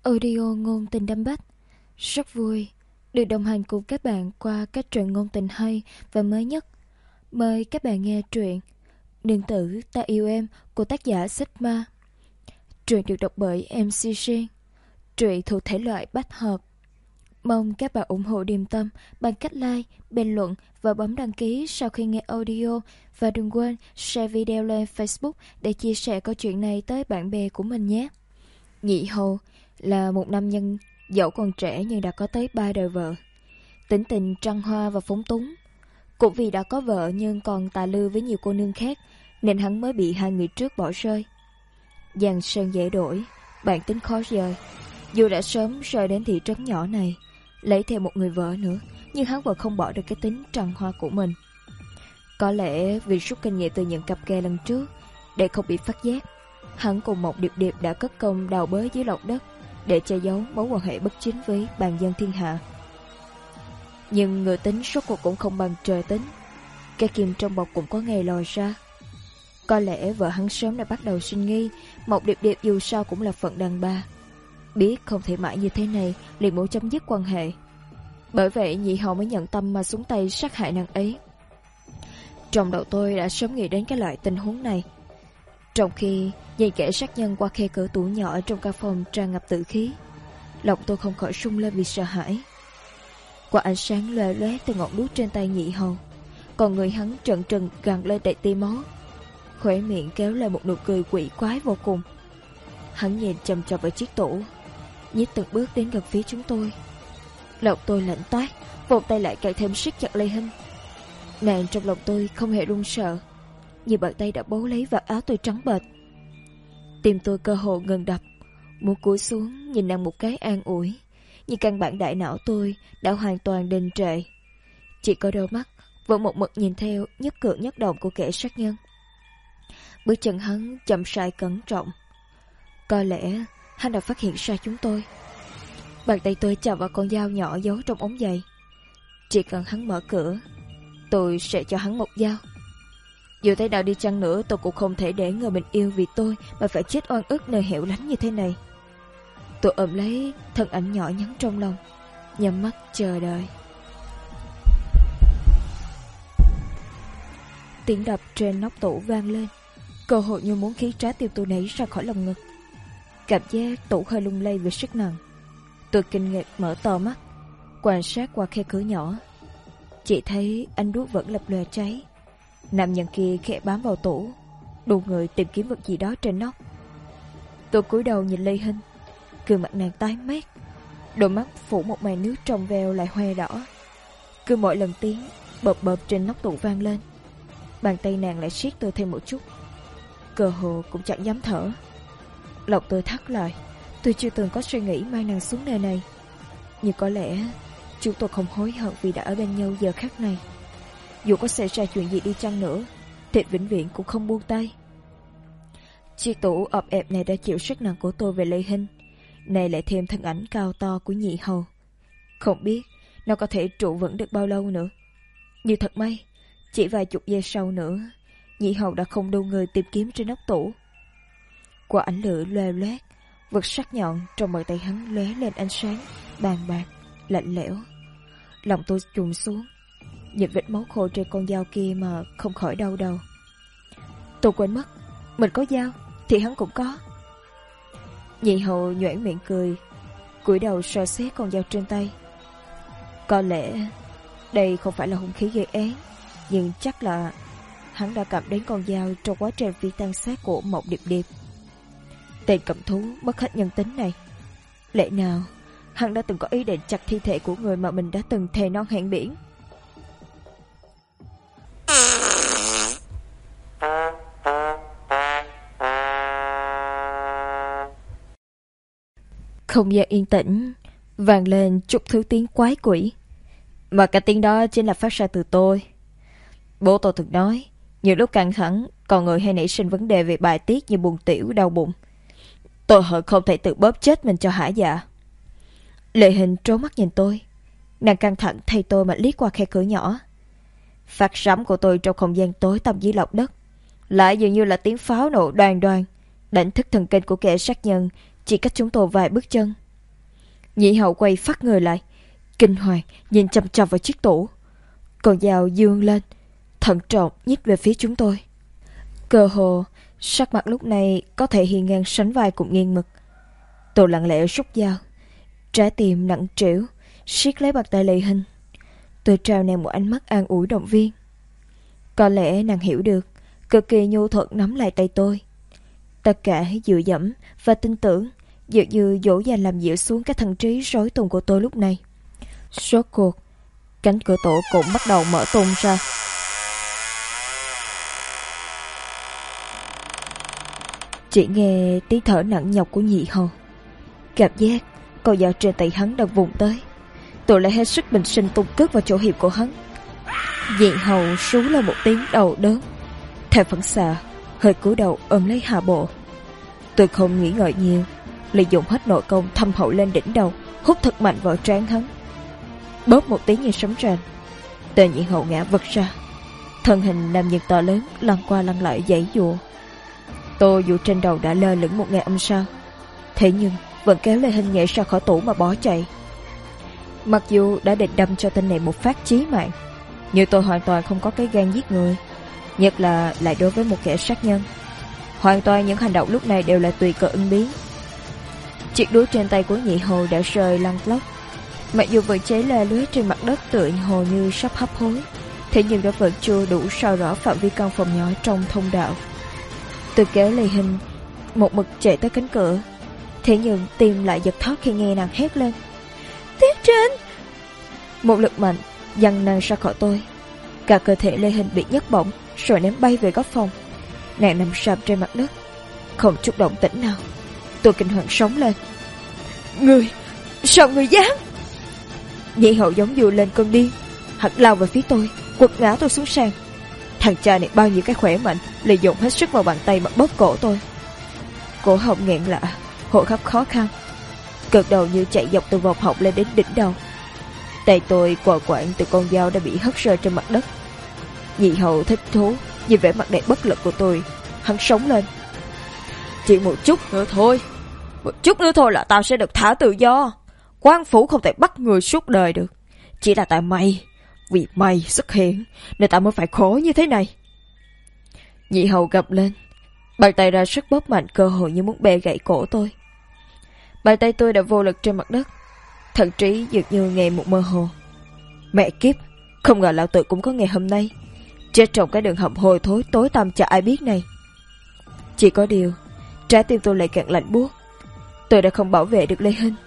Audio ngôn tình đâm bách. Rất vui được đồng hành cùng các bạn qua các truyện ngôn tình hay và mới nhất. Mời các bạn nghe truyện Nương tử ta yêu em của tác giả Sigma. Truyện được đọc bởi MC Riêng. Truyện thuộc thể loại bách hợp. Mong các bạn ủng hộ Điềm Tâm bằng cách like, bình luận và bấm đăng ký sau khi nghe audio. Và đừng quên share video lên Facebook để chia sẻ câu chuyện này tới bạn bè của mình nhé. Nhị Hầu là một nam nhân dẫu còn trẻ nhưng đã có tới 3 đời vợ. Tính tình trăng hoa và phóng túng. Cũng vì đã có vợ nhưng còn tà lư với nhiều cô nương khác nên hắn mới bị hai người trước bỏ rơi. Giang sơn dễ đổi, bản tính khó rời. Dù đã sớm rời đến thị trấn nhỏ này, lấy thêm một người vợ nữa, nhưng hắn vẫn không bỏ được cái tính trăng hoa của mình. Có lẽ vì rút kinh nghiệm từ những cặp kè lần trước, để không bị phát giác, hắn cùng một Điệp Điệp đã cất công đào bới dưới lòng đất để che giấu mối quan hệ bất chính với bàn dân thiên hạ. Nhưng người tính rốt cuộc cũng không bằng trời tính. Cái kim trong bọc cũng có ngày lòi ra. Có lẽ vợ hắn sớm đã bắt đầu sinh nghi, một Điệp Điệp dù sao cũng là phận đàn bà, biết không thể mãi như thế này, liền muốn chấm dứt quan hệ. Bởi vậy Nhị Hầu mới nhận tâm mà xuống tay sát hại nàng ấy. Trong đầu tôi đã sớm nghĩ đến cái loại tình huống này. Trong khi nhìn kẻ sát nhân qua khe cửa tủ nhỏ trong căn phòng tràn ngập tử khí, lòng tôi không khỏi rung lên vì sợ hãi. Qua ánh sáng lóe lóe từ ngọn đuốc trên tay Nhị Hầu, còn người hắn trợn trừng gằn lên đầy tia máu, khóe miệng kéo lên một nụ cười quỷ quái vô cùng. Hắn nhìn chằm chằm vào chiếc tủ, nhích từng bước đến gần phía chúng tôi. Lòng tôi lạnh toát, vòng tay lại càng thêm siết chặt Lê Hinh. Nàng trong lòng tôi không hề run sợ, như bàn tay đã bấu lấy vào áo tôi trắng bệch. Tim tôi cơ hồ ngừng đập, muốn cúi xuống nhìn nàng một cái an ủi, nhưng căn bản đại não tôi đã hoàn toàn đình trệ. Chỉ có đôi mắt vẫn một mực nhìn theo nhất cử nhất động của kẻ sát nhân. Bước chân hắn chậm rãi cẩn trọng. Có lẽ hắn đã phát hiện ra chúng tôi. Bàn tay tôi chạm vào con dao nhỏ giấu trong ống giày. Chỉ cần hắn mở cửa, tôi sẽ cho hắn một dao. Dù thế nào đi chăng nữa, tôi cũng không thể để người mình yêu vì tôi mà phải chết oan ức nơi hẻo lánh như thế này. Tôi ôm lấy thân ảnh nhỏ nhắn trong lòng, nhắm mắt chờ đợi. Tiếng đập trên nóc tủ vang lên, cơ hội như muốn khí trái tim tôi nảy ra khỏi lồng ngực. Cảm giác tủ hơi lung lay vì sức nặng. Tôi kinh ngạc mở to mắt, quan sát qua khe cửa nhỏ. Chỉ thấy ánh đuốc vẫn lập lòe cháy. Nam nhân kia khẽ bám vào tủ, đu người tìm kiếm vật gì đó trên nóc. Tôi cúi đầu nhìn Lê Hinh, gương mặt nàng tái mét, đôi mắt phủ một màn nước trong veo lại hoe đỏ. Cứ mỗi lần tiếng bợp bợp trên nóc tủ vang lên, bàn tay nàng lại siết tôi thêm một chút, cơ hồ cũng chẳng dám thở. Lòng tôi thắt lại. Tôi chưa từng có suy nghĩ mang nàng xuống nơi này, nhưng có lẽ chúng tôi không hối hận vì đã ở bên nhau giờ khắc này. Dù có xảy ra chuyện gì đi chăng nữa thì vĩnh viễn cũng không buông tay. Chiếc tủ ọp ẹp này đã chịu sức nặng của tôi về Lê Hinh, này lại thêm thân ảnh cao to của Nhị Hầu. Không biết nó có thể trụ vững được bao lâu nữa. Như thật may, chỉ vài chục giây sau nữa, Nhị Hầu đã không đu người tìm kiếm trên nóc tủ. Qua ánh lửa loe loét, vật sắc nhọn trong bàn tay hắn lóe lên ánh sáng bàn bạc, lạnh lẽo. Lòng tôi trùng xuống, nhìn vết máu khô trên con dao kia mà không khỏi đau đầu. Tôi quên mất, mình có dao thì hắn cũng có. Nhị Hầu nhoẻn miệng cười, cúi đầu soi xét con dao trên tay. Có lẽ đây không phải là hung khí gây án, nhưng chắc là hắn đã cầm đến con dao trong quá trình phi tang sát của một Điệp Điệp. Tên cầm thú mất hết nhân tính này, lẽ nào hắn đã từng có ý định chặt thi thể của người mà mình đã từng thề non hẹn biển? Không gian yên tĩnh vang lên chút thứ tiếng quái quỷ, mà cả tiếng đó chính là phát ra từ tôi. Bố tôi từng nói, nhiều lúc căng thẳng con người hay nảy sinh vấn đề về bài tiết như buồn tiểu, đau bụng. Tôi hận không thể tự bóp chết mình cho hả dạ. Lệ Hình trố mắt nhìn tôi, nàng căng thẳng thay tôi mà liếc qua khe cửa nhỏ. Phát sóng của tôi trong không gian tối tăm dưới lòng đất lại dường như là tiếng pháo nổ đoan đoan, đánh thức thần kinh của kẻ sát nhân chỉ cách chúng tôi vài bước chân. Nhị hậu quay phát người lại, kinh hoàng nhìn chằm chằm vào chiếc tủ. Con dao dương lên, thận trọng nhích về phía chúng tôi. Cơ hồ sắc mặt lúc này có thể hiên ngang sánh vai cùng Nghiên Mực. Tôi lặng lẽ rút dao, trái tim nặng trĩu siết lấy bàn tay Lê Hinh. Tôi trao nàng một ánh mắt an ủi động viên. Có lẽ nàng hiểu được, cực kỳ nhu thuận nắm lại tay tôi. Tất cả dựa dẫm và tin tưởng, dường như dỗ dành làm dịu xuống cái thần trí rối tung của tôi lúc này. Rốt cuộc, cánh cửa tổ cũng bắt đầu mở tung ra. Chỉ nghe tiếng thở nặng nhọc của Nhị hầu. Cảm giác con dao trên tay hắn đang vùng tới. Tôi lại hết sức bình sinh tung cước vào chỗ hiểm của hắn. Nhị hầu rú lên một tiếng đau đớn, theo phản xạ hơi cúi đầu ôm lấy hạ bộ. Tôi không nghĩ ngợi nhiều, lợi dụng hết nội công thâm hậu lên đỉnh đầu, hút thật mạnh vào trán hắn. Bóp một tiếng như sấm rền, tên Nhị hầu ngã vật ra, thân hình nam nhân to lớn lăn qua lăn lại giãy giụa. Tôi dù trên đầu đã lơ lửng 1000 âm sao, thế nhưng vẫn kéo Lê Hinh nhảy ra khỏi tủ mà bỏ chạy. Mặc dù đã định đâm cho tên này một phát chí mạng, nhưng tôi hoàn toàn không có cái gan giết người, nhất là lại đối với một kẻ sát nhân. Hoàn toàn những hành động lúc này đều là tùy cơ ứng biến. Chiếc đũa trên tay của Nhị hầu đã rơi lăn lóc, mặc dù vẫn cháy la lưới trên mặt đất tựa hồ như sắp hấp hối, thế nhưng nó vẫn chưa đủ soi rõ phạm vi căn phòng nhỏ trong thông đạo. Tôi kéo Lê Hinh một mực chạy tới cánh cửa, thế nhưng tim lại giật thót khi nghe nàng hét lên: "Tiếp trên!" Một lực mạnh giằng nàng ra khỏi tôi, cả cơ thể Lê Hinh bị nhấc bổng rồi ném bay về góc phòng. Nàng nằm sập trên mặt đất, không chút động tĩnh nào. Tôi kinh hoàng sống lên: "Ngươi, sao ngươi dám?" Nhị hậu giống như lên cơn điên, hắn lao về phía tôi, quật ngã tôi xuống sàn. Thằng cha này bao nhiêu cái khỏe mạnh, lợi dụng hết sức vào bàn tay mà bóp cổ tôi. Cổ họng nghẹn lạ, hô hấp khó khăn, cơn đầu như chạy dọc từ vòng họng lên đến đỉnh đầu. Tay tôi quờ quạng từ con dao đã bị hất rơi trên mặt đất. Nhị hậu thích thú nhìn vẻ mặt đầy bất lực của tôi, hắn sống lên: "Chỉ một chút nữa thôi, một chút nữa thôi là tao sẽ được thả tự do. Quan phủ không thể bắt người suốt đời được. Chỉ là tại mày, vì mày xuất hiện nên tao mới phải khổ như thế này." Nhị hầu gầm lên, bàn tay ra sức bóp mạnh, cơ hội như muốn bẻ gãy cổ tôi. Bàn tay tôi đã vô lực trên mặt đất, thần trí dường như nghe một mơ hồ. Mẹ kiếp, không ngờ lão tử cũng có ngày hôm nay, chết trong cái đường hầm hôi thối tối tăm chả ai biết này. Chỉ có điều, trái tim tôi lại càng lạnh buốt. Tôi đã không bảo vệ được Lê Hinh.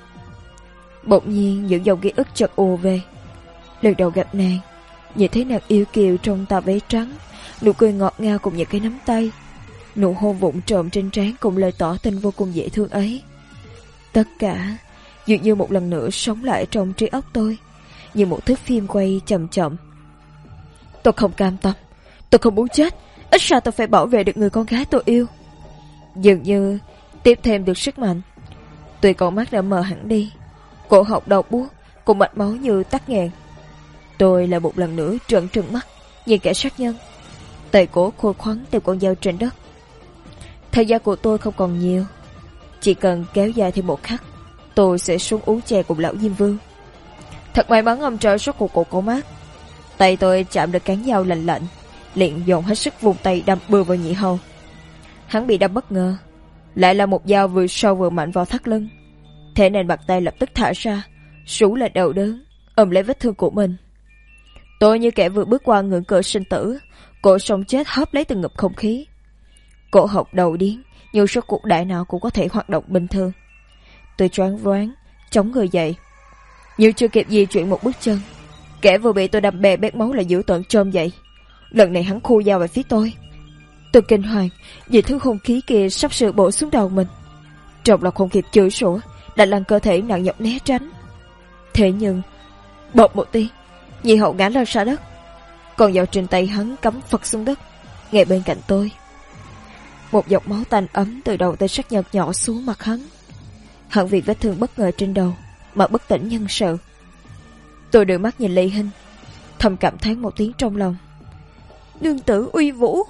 Bỗng nhiên những dòng ký ức chợt ùa về. Lần đầu gặp nàng, nhìn thấy nàng yêu kiều trong tà váy trắng, nụ cười ngọt ngào cùng những cái nắm tay, nụ hôn vụng trộm trên trán cùng lời tỏ tình vô cùng dễ thương ấy. Tất cả dường như một lần nữa sống lại trong trí óc tôi, như một thước phim quay chậm chậm. Tôi không cam tâm, tôi không muốn chết, ít ra tôi phải bảo vệ được người con gái tôi yêu. Dường như tiếp thêm được sức mạnh. Tuy con mắt đã mờ hẳn đi, cổ họng đau buốt cùng mạch máu như tắc nghẹn. Tôi lại một lần nữa trợn trừng mắt nhìn kẻ sát nhân, tay cổ khô khoắn tìm con dao trên đất. Thời gian của tôi không còn nhiều, chỉ cần kéo dài thêm một khắc, tôi sẽ xuống uống chè cùng lão Diêm Vương. Thật may mắn ông trời suốt cuộc cổ mát, tay tôi chạm được cán dao lạnh lạnh, liền dồn hết sức vùng tay đâm bừa vào Nhị hầu. Hắn bị đâm bất ngờ, lại là một dao vừa sâu vừa mạnh vào thắt lưng, thế nên bàn tay lập tức thả ra, rú lên đau đớn, ôm lấy vết thương của mình. Tôi như kẻ vừa bước qua ngưỡng cửa sinh tử, cổ sống chết hấp lấy từng ngụm không khí. Cổ họng đầu điếng, nhưng số cuộc đại nào cũng có thể hoạt động bình thường. Tôi choáng váng, chống người dậy, nhưng chưa kịp di chuyển một bước chân, kẻ vừa bị tôi đâm bè bét máu lại dữ tợn trôm dậy. Lần này hắn khu dao về phía tôi. Tôi kinh hoàng vì thứ hung khí kia sắp sửa bổ xuống đầu mình. Trong lòng không kịp chửi rủa, đã lăn cơ thể nặng nhọc né tránh. Thế nhưng bột một tiếng, Nhị hậu ngã lăn ra đất, còn dao trên tay hắn cắm phật xuống đất ngay bên cạnh tôi. Một giọt máu tanh ấm từ đầu tay sát nhân nhỏ xuống mặt hắn. Hắn vì vết thương bất ngờ trên đầu mà bất tỉnh nhân sự. Tôi đưa mắt nhìn Lê Hinh, thầm cảm thán một tiếng trong lòng: "Nương tử uy vũ."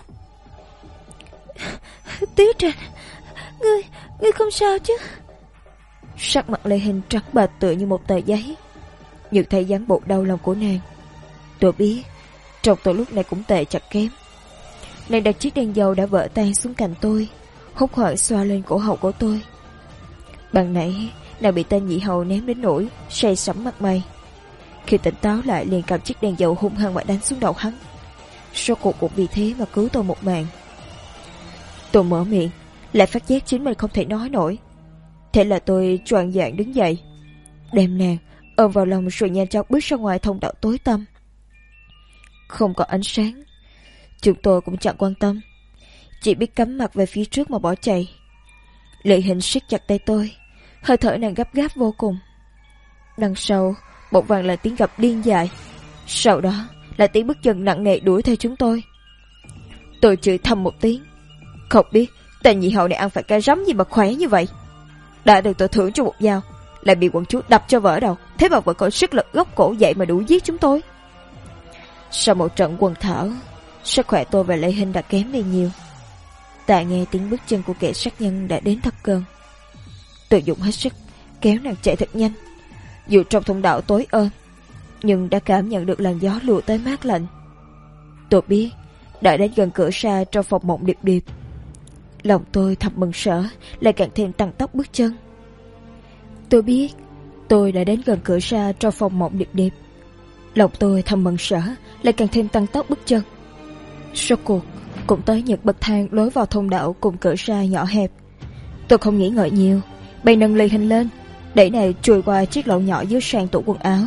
"Tía Trạch, ngươi không sao chứ?" Sắc mặt Lê Hình trắng bệch tựa như một tờ giấy. Nhưng thấy dáng bộ đau lòng của nàng, tôi biết trong tôi lúc này cũng tệ chặt kém. Nàng đặt chiếc đèn dầu đã vỡ tan xuống cạnh tôi, hốt hoảng xoa lên cổ họng của tôi. Ban nãy nàng bị tên nhị hầu ném đến nỗi say sẩm mặt mày. Khi tỉnh táo lại liền cầm chiếc đèn dầu hung hăng mà đánh xuống đầu hắn. Số cuộc cũng vì thế mà cứu tôi một mạng. Tôi mở miệng, lại phát giác chính mình không thể nói nổi. Thế là tôi choạng váng đứng dậy, đem nàng ôm vào lòng rồi nhanh chóng bước ra ngoài thông đạo tối tăm. Không có ánh sáng, chúng tôi cũng chẳng quan tâm, chỉ biết cắm mặt về phía trước mà bỏ chạy. Lệ Hình siết chặt tay tôi, hơi thở nàng gấp gáp vô cùng. Đằng sau một vàng là tiếng gầm điên dại, sau đó là tiếng bước chân nặng nề đuổi theo chúng tôi. Tôi chửi thầm một tiếng, không biết tên nhị hậu này ăn phải cái rắm gì mà khỏe như vậy. Đã được tôi thưởng cho một dao, lại bị quận chúa đập cho vỡ đầu, thế mà vẫn còn sức lực gốc cổ dậy mà đủ giết chúng tôi. Sau một trận quần thảo, sức khỏe tôi và Lê Hình đã kém đi nhiều. Tại nghe tiếng bước chân của kẻ sát nhân đã đến thật gần. Tôi dùng hết sức kéo nàng chạy thật nhanh. Dù trong thông đạo tối ôm, nhưng đã cảm nhận được làn gió lùa tới mát lạnh. Tôi biết đã đến gần cửa ra trong phòng mộng điệp điệp. Lòng tôi thầm mừng sở, lại càng thêm tăng tốc bước chân. Tôi biết tôi đã đến gần cửa ra trong phòng mộng điệp điệp. Lòng tôi thầm mừng sở, lại càng thêm tăng tốc bước chân. Rốt cuộc cũng tới những bậc thang lối vào thông đạo cùng cửa ra nhỏ hẹp. Tôi không nghĩ ngợi nhiều, bèn nâng Lê Hình lên, đẩy này chui qua chiếc lỗ nhỏ dưới sàn tủ quần áo.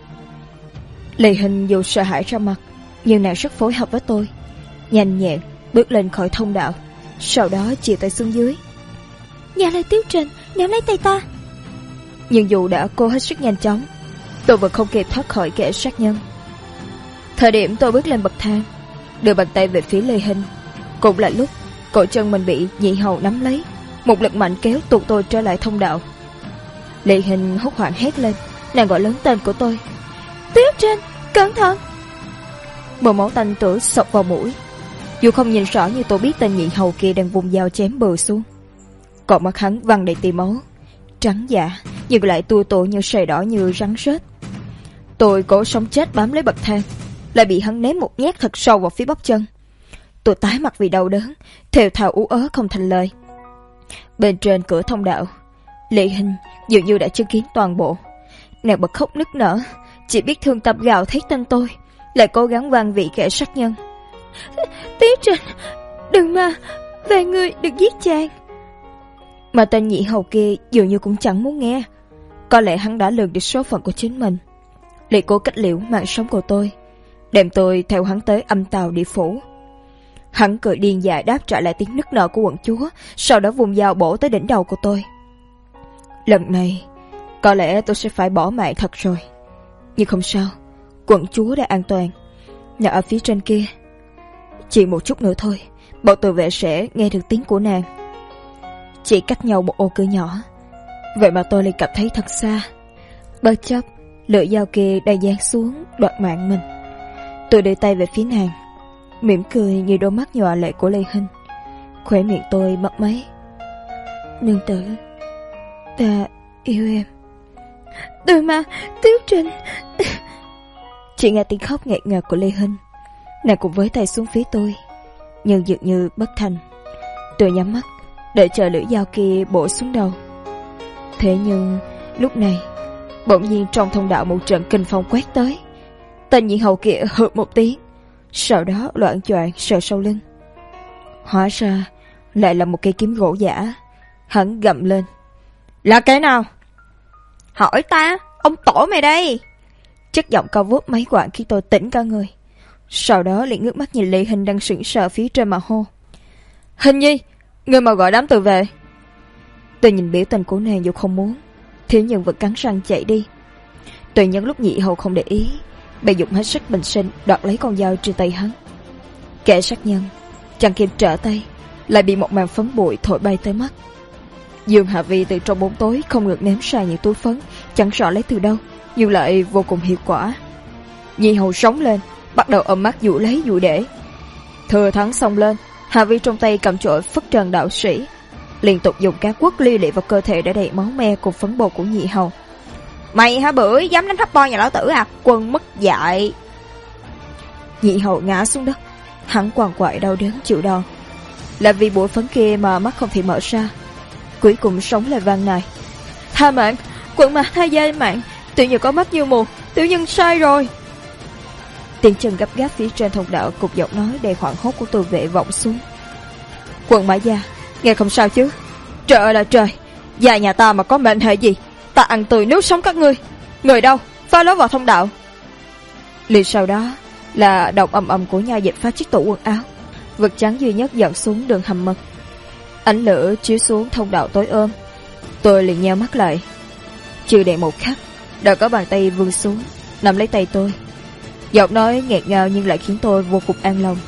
Lê Hình dù sợ hãi ra mặt, nhưng nàng rất phối hợp với tôi, nhanh nhẹn bước lên khỏi thông đạo, sau đó chìa tay xuống dưới. Nhà Lê Tiếu Trình, nắm lấy tay ta. Nhưng dù đã cố hết sức nhanh chóng, tôi vẫn không kịp thoát khỏi kẻ sát nhân. Thời điểm tôi bước lên bậc thang, đưa bàn tay về phía Lê Hình, cũng là lúc cổ chân mình bị nhị hầu nắm lấy, một lực mạnh kéo tuột tôi trở lại thông đạo. Lê Hình hốt hoảng hét lên, nàng gọi lớn tên của tôi. Tiếu Trình, cẩn thận! Một máu tanh tưởi xộc vào mũi. Dù không nhìn rõ nhưng tôi biết tên nhị hầu kia đang vùng dao chém bừa xuống. Còn mắt hắn văng đầy tia máu, trắng dạ nhưng lại tua tủa như sợi đỏ như rắn rết. Tôi cố sống chết bám lấy bậc thang, lại bị hắn ném một nhát thật sâu vào phía bắp chân. Tôi tái mặt vì đau đớn, thều thào ú ớ không thành lời. Bên trên cửa thông đạo, Lệ Hình dường như đã chứng kiến toàn bộ. Nàng bật khóc nức nở, chỉ biết thương tâm gào thét tên tôi, lại cố gắng van vị kẻ sát nhân. Tiếu Trình, đừng mà, về người đừng giết chàng. Mà tên nhị hầu kia dường như cũng chẳng muốn nghe. Có lẽ hắn đã lường được số phận của chính mình, lại cố kết liễu mạng sống của tôi, đem tôi theo hắn tới âm tào địa phủ. Hắn cười điên dại đáp trả lại tiếng nức nở của quận chúa, sau đó vùng dao bổ tới đỉnh đầu của tôi. Lần này có lẽ tôi sẽ phải bỏ mạng thật rồi. Nhưng không sao, quận chúa đã an toàn, nhà ở phía trên kia. Chỉ một chút nữa thôi, bọn tự vệ sẽ nghe được tiếng của nàng. Chỉ cách nhau một ô cửa nhỏ, vậy mà tôi lại cảm thấy thật xa. Bất chấp lưỡi dao kia đang giáng xuống đoạt mạng mình, tôi đưa tay về phía nàng, mỉm cười như đôi mắt nhòa lệ của Lê Hình. Khóe miệng tôi mấp máy. Nương tử, ta yêu em. Từ mà, Tiếu Trình. Chỉ nghe tiếng khóc nghẹn ngào của Lê Hình. Nàng cũng với tay xuống phía tôi, nhưng dường như bất thành. Tôi nhắm mắt đợi chờ lưỡi dao kia bổ xuống đầu. Thế nhưng lúc này bỗng nhiên trong thông đạo một trận kinh phong quét tới. Tên nhị hầu kia hự một tiếng, sau đó loạng choạng sờ sau lưng. Hóa ra lại là một cây kiếm gỗ giả. Hắn gầm lên. Là cái nào? Hỏi ta, ông tổ mày đây. Chất giọng cao vút mấy quãng khi tôi tỉnh cả người. Sau đó liền ngước mắt nhìn Lệ Hình đang sững sờ phía trên mà hô. Hình nhi, người mà gọi đám tự về. Tôi nhìn biểu tình của nàng dù không muốn, thế nhưng vẫn cắn răng chạy đi. Tôi nhân lúc nhị hầu không để ý, bèn dùng hết sức bình sinh đoạt lấy con dao trên tay hắn. Kẻ sát nhân chẳng kịp trở tay, lại bị một màn phấn bụi thổi bay tới mắt. Dương Hạ Vi từ trong bóng tối không ngừng ném ra những túi phấn, chẳng rõ lấy từ đâu, nhưng lại vô cùng hiệu quả. Nhị hầu sống lên, bắt đầu ôm mắt dụ lấy dụ để. Thừa thắng xông lên, Hạ Vi trong tay cầm chổi phất trần đạo sĩ. liên tục dùng cá quất lia lịa vào cơ thể để đầy máu me cùng phấn bột của nhị hầu. Mày hả bưởi, dám đánh hấp boy nhà lão tử à? Quân mất dạy. Nhị hầu ngã xuống đất, hắn quằn quại đau đớn chịu đòn. Là vì bụi phấn kia mà mắt không thể mở ra. Cuối cùng sống lại van này. Tha mạng, quận mà tha gia mạng, tiểu nhân có mắt như mù, tiểu nhân sai rồi. Tiếng chân gấp gáp phía trên thông đạo cùng giọng nói đầy hoảng hốt của tù vệ vọng xuống. Quận Mã Gia, nghe không sao chứ? Trời ơi là trời, gia nhà ta mà có mệnh hệ gì, ta ăn tươi nuốt sống các ngươi. Người đâu, phá lối vào thông đạo. Liền sau đó là động ầm ầm của nha dịch phá chiếc tủ quần áo. Vật trắng duy nhất dẫn xuống đường hầm mật. Ánh lửa chiếu xuống thông đạo tối ôm. Tôi liền nheo mắt lại. Chưa đầy một khắc, đã có bàn tay vươn xuống nắm lấy tay tôi. Giọng nói nghẹt ngào nhưng lại khiến tôi vô cùng an lòng.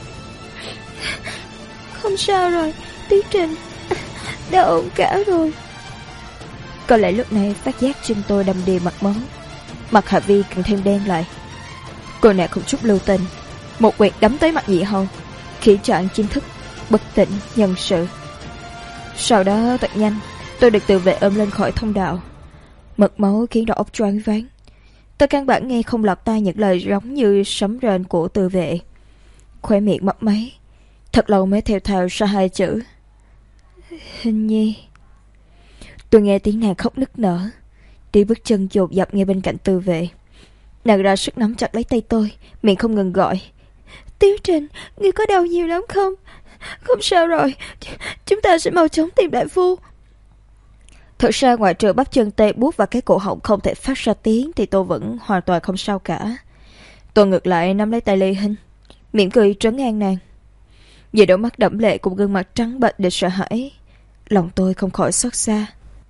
Không sao rồi, Tiến Trình, đã ổn cả rồi. Có lẽ lúc này phát giác chân tôi đầm đìa mặt máu. Mặt Hạ Vi càng thêm đen lại. Cô nàng không chút lưu tình, một quẹt đấm tới mặt Nhị Hầu, khiến cho anh chính thức bất tỉnh nhân sự. Sau đó thật nhanh, tôi được tự vệ ôm lên khỏi thông đạo. Mật máu khiến đầu óc choáng váng. Tôi căn bản nghe không lọt tai những lời giống như sấm rền của tự vệ. Khóe miệng mấp máy, thật lâu mới theo thào ra hai chữ: Hình Nhi. Tôi nghe tiếng nàng khóc nức nở, tiếng bước chân dồn dập ngay bên cạnh tư vệ. Nàng ra sức nắm chặt lấy tay tôi, miệng không ngừng gọi: Tiếu Trình, ngươi có đau nhiều lắm không? Không sao rồi, chúng ta sẽ mau chóng tìm đại phu. Thật ra ngoại trừ bắp chân tê buốt và cái cổ họng không thể phát ra tiếng thì tôi vẫn hoàn toàn không sao cả. Tôi ngược lại nắm lấy tay Lê Hinh, mỉm cười trấn an nàng. Vì đôi mắt đẫm lệ cùng gương mặt trắng bệch để sợ hãi, lòng tôi không khỏi xót xa.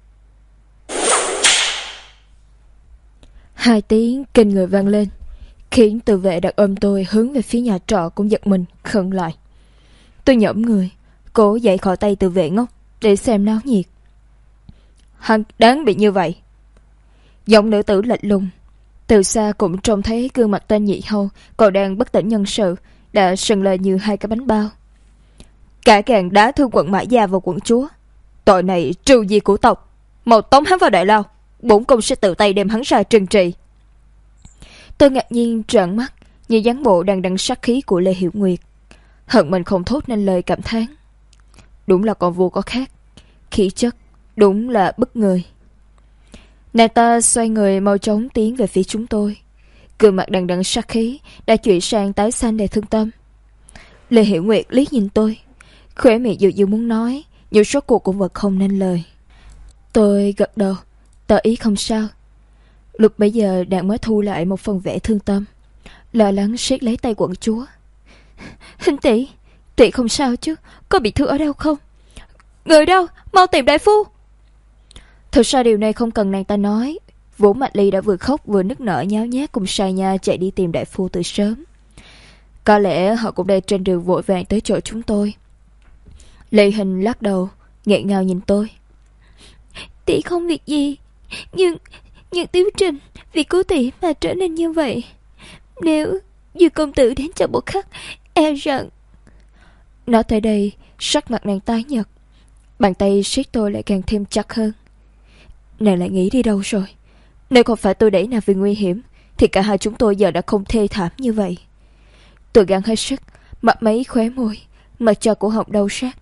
Hai tiếng kinh người vang lên, khiến tự vệ đặt ôm tôi hướng về phía nhà trọ cũng giật mình khựng lại. Tôi nhõm người, cố dậy khỏi tay tự vệ ngốc để xem náo nhiệt. Hắn đáng bị như vậy. Giọng nữ tử lạnh lùng, từ xa cũng trông thấy gương mặt tên Nhị Hầu còn đang bất tỉnh nhân sự đã sừng lên như hai cái bánh bao. Cả càng đá thương quận Mã Gia vào quận chúa, tội này trừ diệt của tộc, mau tống hắn vào đại lao, bổn công sẽ tự tay đem hắn ra trừng trị. Tôi ngạc nhiên trợn mắt như dáng bộ đang đằng sát khí của Lê Hiểu Nguyệt, hận mình không thốt nên lời cảm thán. Đúng là con vua có khác, khí chất đúng là bức người. Nàng ta xoay người mau chóng tiến về phía chúng tôi, gương mặt đằng đằng sát khí đã chuyển sang tái xanh để thương tâm. Lê Hiểu Nguyệt liếc nhìn tôi, khóe miệng dường như muốn nói, nhưng số cuộc cũng vẫn không nên lời. Tôi gật đầu, tỏ ý không sao. Lúc bấy giờ nàng mới thu lại một phần vẻ thương tâm, lo lắng siết lấy tay quận chúa. Hình tỷ, tỷ không sao chứ? Có bị thương ở đâu không? Người đâu? Mau tìm đại phu. Thực ra điều này không cần nàng ta nói. Vũ Mạch Ly đã vừa khóc vừa nức nở nháo nhác cùng Sai Nha chạy đi tìm đại phu từ sớm. Có lẽ họ cũng đang trên đường vội vàng tới chỗ chúng tôi. Lê Hình lắc đầu, nghẹn ngào nhìn tôi. Tỷ không việc gì, nhưng Tiếu Trình vì cứu tỷ mà trở nên như vậy. Nếu Dư công tử đến cho một khắc, e rằng... Nói tới đây, sắc mặt nàng tái nhợt, bàn tay siết tôi lại càng thêm chặt hơn. Nàng lại nghĩ đi đâu rồi? Nếu không phải tôi đẩy nàng vì nguy hiểm, thì cả hai chúng tôi giờ đã không thê thảm như vậy. Tôi gắng hết sức, mặt mấy khóe môi, mà cho cổ họng đau sát.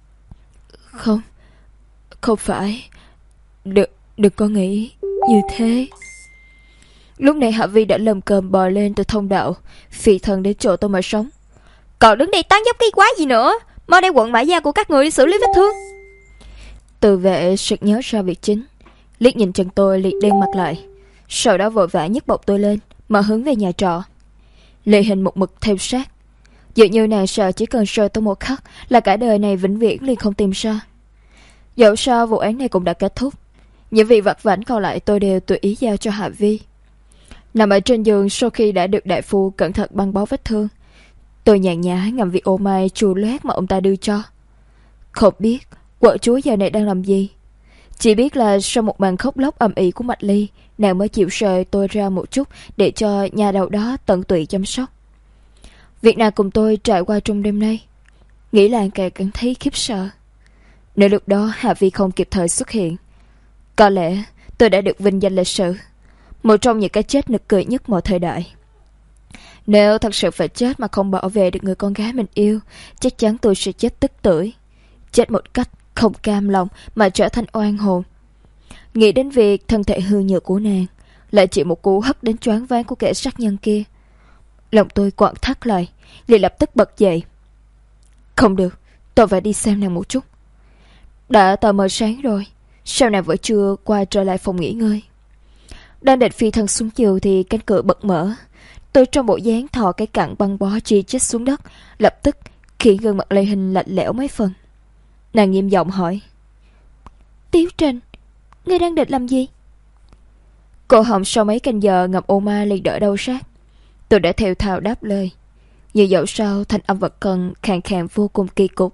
Không phải. Đừng có nghĩ như thế. Lúc này Hạ Vi đã lầm cơm bò lên từ thông đạo, phi thân đến chỗ tôi mà sống. Còn đứng đây tán dốc cái quái gì nữa? Mau đem quận Mã Gia của các người đi xử lý vết thương. Tự vệ sực nhớ ra việc chính, liếc nhìn chân tôi liệt đen mặt lại, sau đó vội vã nhấc bọc tôi lên mà hướng về nhà trọ. Lê Hình một mực theo sát, dường như nàng sợ chỉ cần sờ tôi một khắc là cả đời này vĩnh viễn liền không tìm ra. Dẫu sao vụ án này cũng đã kết thúc, những việc vặt vãnh còn lại tôi đều tùy ý giao cho Hạ Vi. Nằm ở trên giường sau khi đã được đại phu cẩn thận băng bó vết thương, tôi nhàn nhã ngậm vị ô mai chua loét mà ông ta đưa cho. Không biết quận chúa giờ này đang làm gì, chỉ biết là sau một màn khóc lóc ầm ĩ của Mạch Ly, nàng mới chịu rời tôi ra một chút để cho nhà đầu đó tận tụy chăm sóc. Việc nào cùng tôi trải qua trong đêm nay, nghĩ là càng cảm thấy khiếp sợ. Nếu lúc đó Hạ Vi không kịp thời xuất hiện, có lẽ tôi đã được vinh danh lịch sử, một trong những cái chết nực cười nhất mọi thời đại. Nếu thật sự phải chết mà không bảo vệ được người con gái mình yêu, chắc chắn tôi sẽ chết tức tưởi, chết một cách không cam lòng mà trở thành oan hồn. Nghĩ đến việc thân thể hư nhược của nàng lại chỉ một cú hất đến choáng váng của kẻ sát nhân kia, lòng tôi quặn thắt lại, liền lập tức bật dậy. Không được, tôi phải đi xem nàng một chút. Đã tờ mờ sáng rồi, sao nàng vẫn chưa qua trở lại phòng nghỉ ngơi? Đang định phi thân xuống giường thì cánh cửa bật mở. Tôi trong bộ dáng thò cái cặn băng bó chi chít xuống đất, lập tức khiến gương mặt Lê Hình lạnh lẽo mấy phần. Nàng nghiêm giọng hỏi: Tiếu Trình, ngươi đang định làm gì? Cổ họng sau mấy canh giờ ngậm ô ma liền đỡ đau sát. Tôi đã theo thào đáp lời, như dẫu sao thanh âm vật cần khàn khàn vô cùng kỳ cục.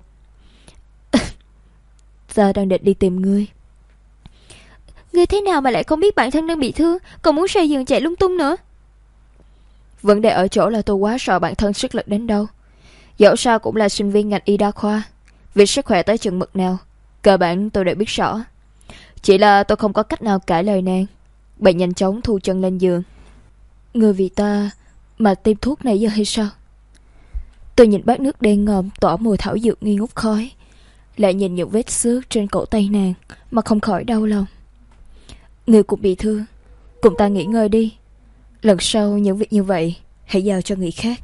Ta đang định đi tìm ngươi. Ngươi thế nào mà lại không biết bản thân đang bị thương, còn muốn xoay giường chạy lung tung nữa? Vấn đề ở chỗ là tôi quá sợ bản thân sức lực đến đâu. Dẫu sao cũng là sinh viên ngành y đa khoa, vì sức khỏe tới chừng mực nào cơ bản tôi đã biết rõ. Chỉ là tôi không có cách nào cãi lời nàng, bèn nhanh chóng thu chân lên giường. Ngươi vì ta mà tiêm thuốc này giờ hay sao? Tôi nhìn bát nước đen ngòm tỏa mùi thảo dược nghi ngút khói, lại nhìn những vết xước trên cổ tay nàng mà không khỏi đau lòng. Ngươi cũng bị thương, cùng ta nghỉ ngơi đi. Lần sau những việc như vậy hãy giao cho người khác.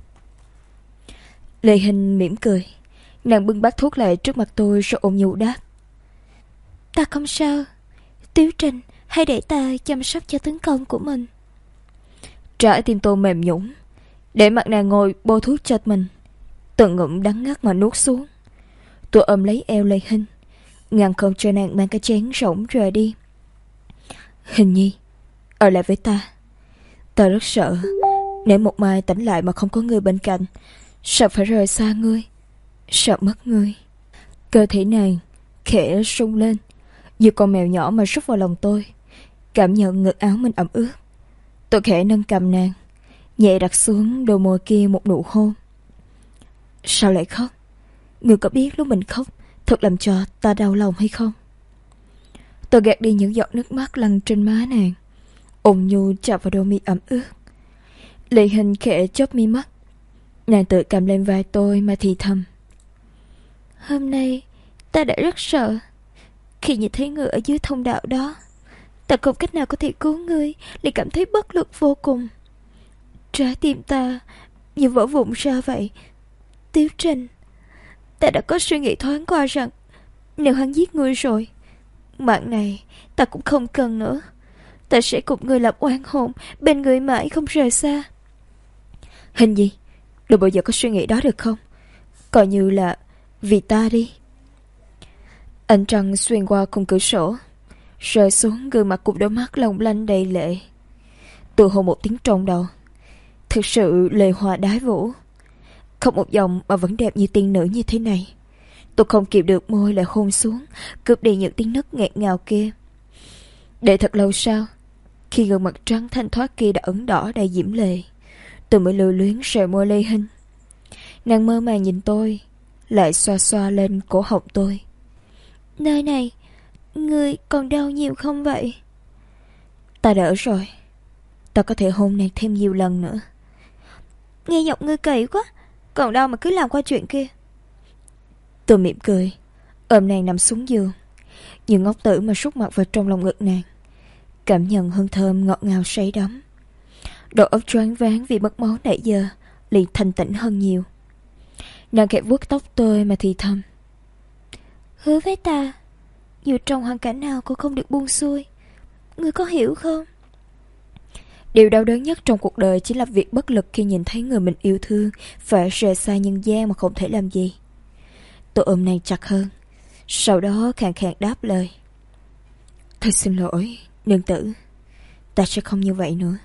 Lê Hình mỉm cười. Nàng bưng bát thuốc lại trước mặt tôi rồi ôm nhu đáp: Ta không sao. Tiếu Trình, hãy để ta chăm sóc cho tướng công của mình. Trái tim tôi mềm nhũn, để mặt nàng ngồi bôi thuốc cho mình, từng ngụm đắng ngắt mà nuốt xuống. Tôi ôm lấy eo Lê Hình, ngăn không cho nàng mang cái chén rỗng rời đi. Hình nhi, ở lại với ta. Ta rất sợ, nếu một mai tỉnh lại mà không có người bên cạnh, sợ phải rời xa ngươi, sợ mất ngươi. Cơ thể nàng khẽ rung lên, như con mèo nhỏ mà rút vào lòng tôi, cảm nhận ngực áo mình ẩm ướt. Tôi khẽ nâng cầm nàng, nhẹ đặt xuống đôi môi kia một nụ hôn. Sao lại khóc? Ngươi có biết lúc mình khóc thật làm cho ta đau lòng hay không? Tôi gạt đi những giọt nước mắt lăn trên má nàng, ôn nhu chạm vào đôi mi ẩm ướt. Lệ Hình khẽ chớp mi mắt, nàng tự cầm lên vai tôi mà thì thầm: Hôm nay ta đã rất sợ. Khi nhìn thấy người ở dưới thông đạo đó, ta không cách nào có thể cứu ngươi, lại cảm thấy bất lực vô cùng. Trái tim ta như vỡ vụn ra vậy. Tiếu Trình, ta đã có suy nghĩ thoáng qua rằng nếu hắn giết ngươi rồi, mạng này ta cũng không cần nữa. Ta sẽ cùng ngươi làm oan hồn, bên người mãi không rời xa. Hình gì? Đừng bao giờ có suy nghĩ đó được không? Coi như là vì ta đi. Ánh trăng xuyên qua khung cửa sổ, rơi xuống gương mặt cùng đôi mắt long lanh đầy lệ. Tôi hôn một tiếng trong đầu. Thực sự lệ hoa đái vũ, không một dòng mà vẫn đẹp như tiên nữ như thế này. Tôi không kịp được môi lại hôn xuống, cướp đi những tiếng nấc nghẹn ngào kia. Để thật lâu sau, khi gương mặt trắng thanh thoát kia đã ửng đỏ đầy diễm lệ, tôi mới lưu luyến sờ môi Lê Hình. Nàng mơ màng nhìn tôi, lại xoa xoa lên cổ họng tôi. Nơi này, ngươi còn đau nhiều không vậy? Ta đỡ rồi. Ta có thể hôn nàng thêm nhiều lần nữa. Nghe giọng ngươi kỳ quá, còn đau mà cứ làm qua chuyện kia. Tôi mỉm cười, ôm nàng nằm xuống giường, như ngốc tử mà sút mặt vào trong lòng ngực nàng, cảm nhận hương thơm ngọt ngào say đắm. Đầu óc choáng váng vì mất máu nãy giờ liền thanh tĩnh hơn nhiều. Nàng khẽ vuốt tóc tôi mà thì thầm: Hứa với ta, dù trong hoàn cảnh nào cũng không được buông xuôi. Ngươi có hiểu không? Điều đau đớn nhất trong cuộc đời chính là việc bất lực khi nhìn thấy người mình yêu thương phải rời xa nhân gian mà không thể làm gì. Tôi ôm nàng chặt hơn, sau đó khàn khàn đáp lời: Thật xin lỗi, nương tử, ta sẽ không như vậy nữa.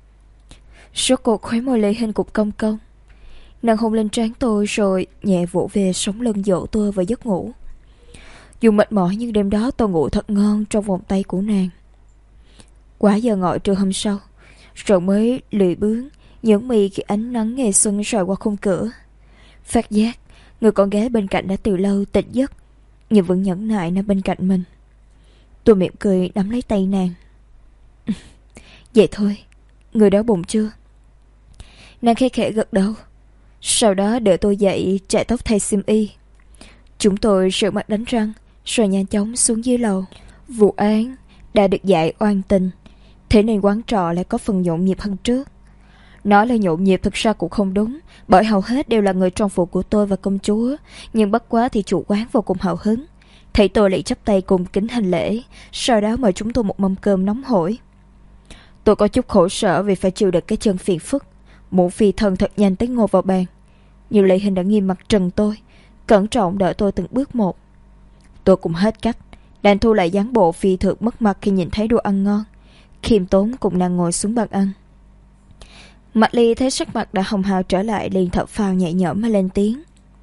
Rốt cuộc khóe môi Lê Hình cục cong cong. Nàng hôn lên trán tôi rồi nhẹ vỗ về sống lưng dỗ tôi vào giấc ngủ. Dù mệt mỏi nhưng đêm đó tôi ngủ thật ngon trong vòng tay của nàng. Quá giờ ngọ trưa hôm sau, rồi mới lười bướng nhẫn mì khi ánh nắng ngày xuân rọi qua khung cửa. Phát giác người con gái bên cạnh đã từ lâu tỉnh giấc, nhưng vẫn nhẫn nại nằm bên cạnh mình. Tôi mỉm cười nắm lấy tay nàng. Vậy thôi, người đói bụng chưa? Nàng khẽ khẽ gật đầu. Sau đó đỡ tôi dậy, chạy tóc thay xiêm y. Chúng tôi rửa mặt đánh răng, rồi nhanh chóng xuống dưới lầu. Vụ án đã được giải oan tình, thế nên quán trọ lại có phần nhộn nhịp hơn trước. Nói là nhộn nhịp thực ra cũng không đúng, bởi hầu hết đều là người trong phủ của tôi và công chúa. Nhưng bất quá thì chủ quán vô cùng hào hứng, thấy tôi lại chắp tay cùng kính hành lễ, sau đó mời chúng tôi một mâm cơm nóng hổi. Tôi có chút khổ sở vì phải chịu được cái chân phiền phức, muốn phi thân thật nhanh tới ngồi vào bàn. Nhưng Lệ Hình đã nghiêm mặt trừng tôi, cẩn trọng đợi tôi từng bước một. Tôi cũng hết cách, đành thu lại dáng bộ phi thường mất mặt khi nhìn thấy đồ ăn ngon, khiêm tốn cùng nàng ngồi xuống bàn ăn. Mạch Ly thấy sắc mặt đã hồng hào trở lại, liền thở phào nhẹ nhõm mà lên tiếng.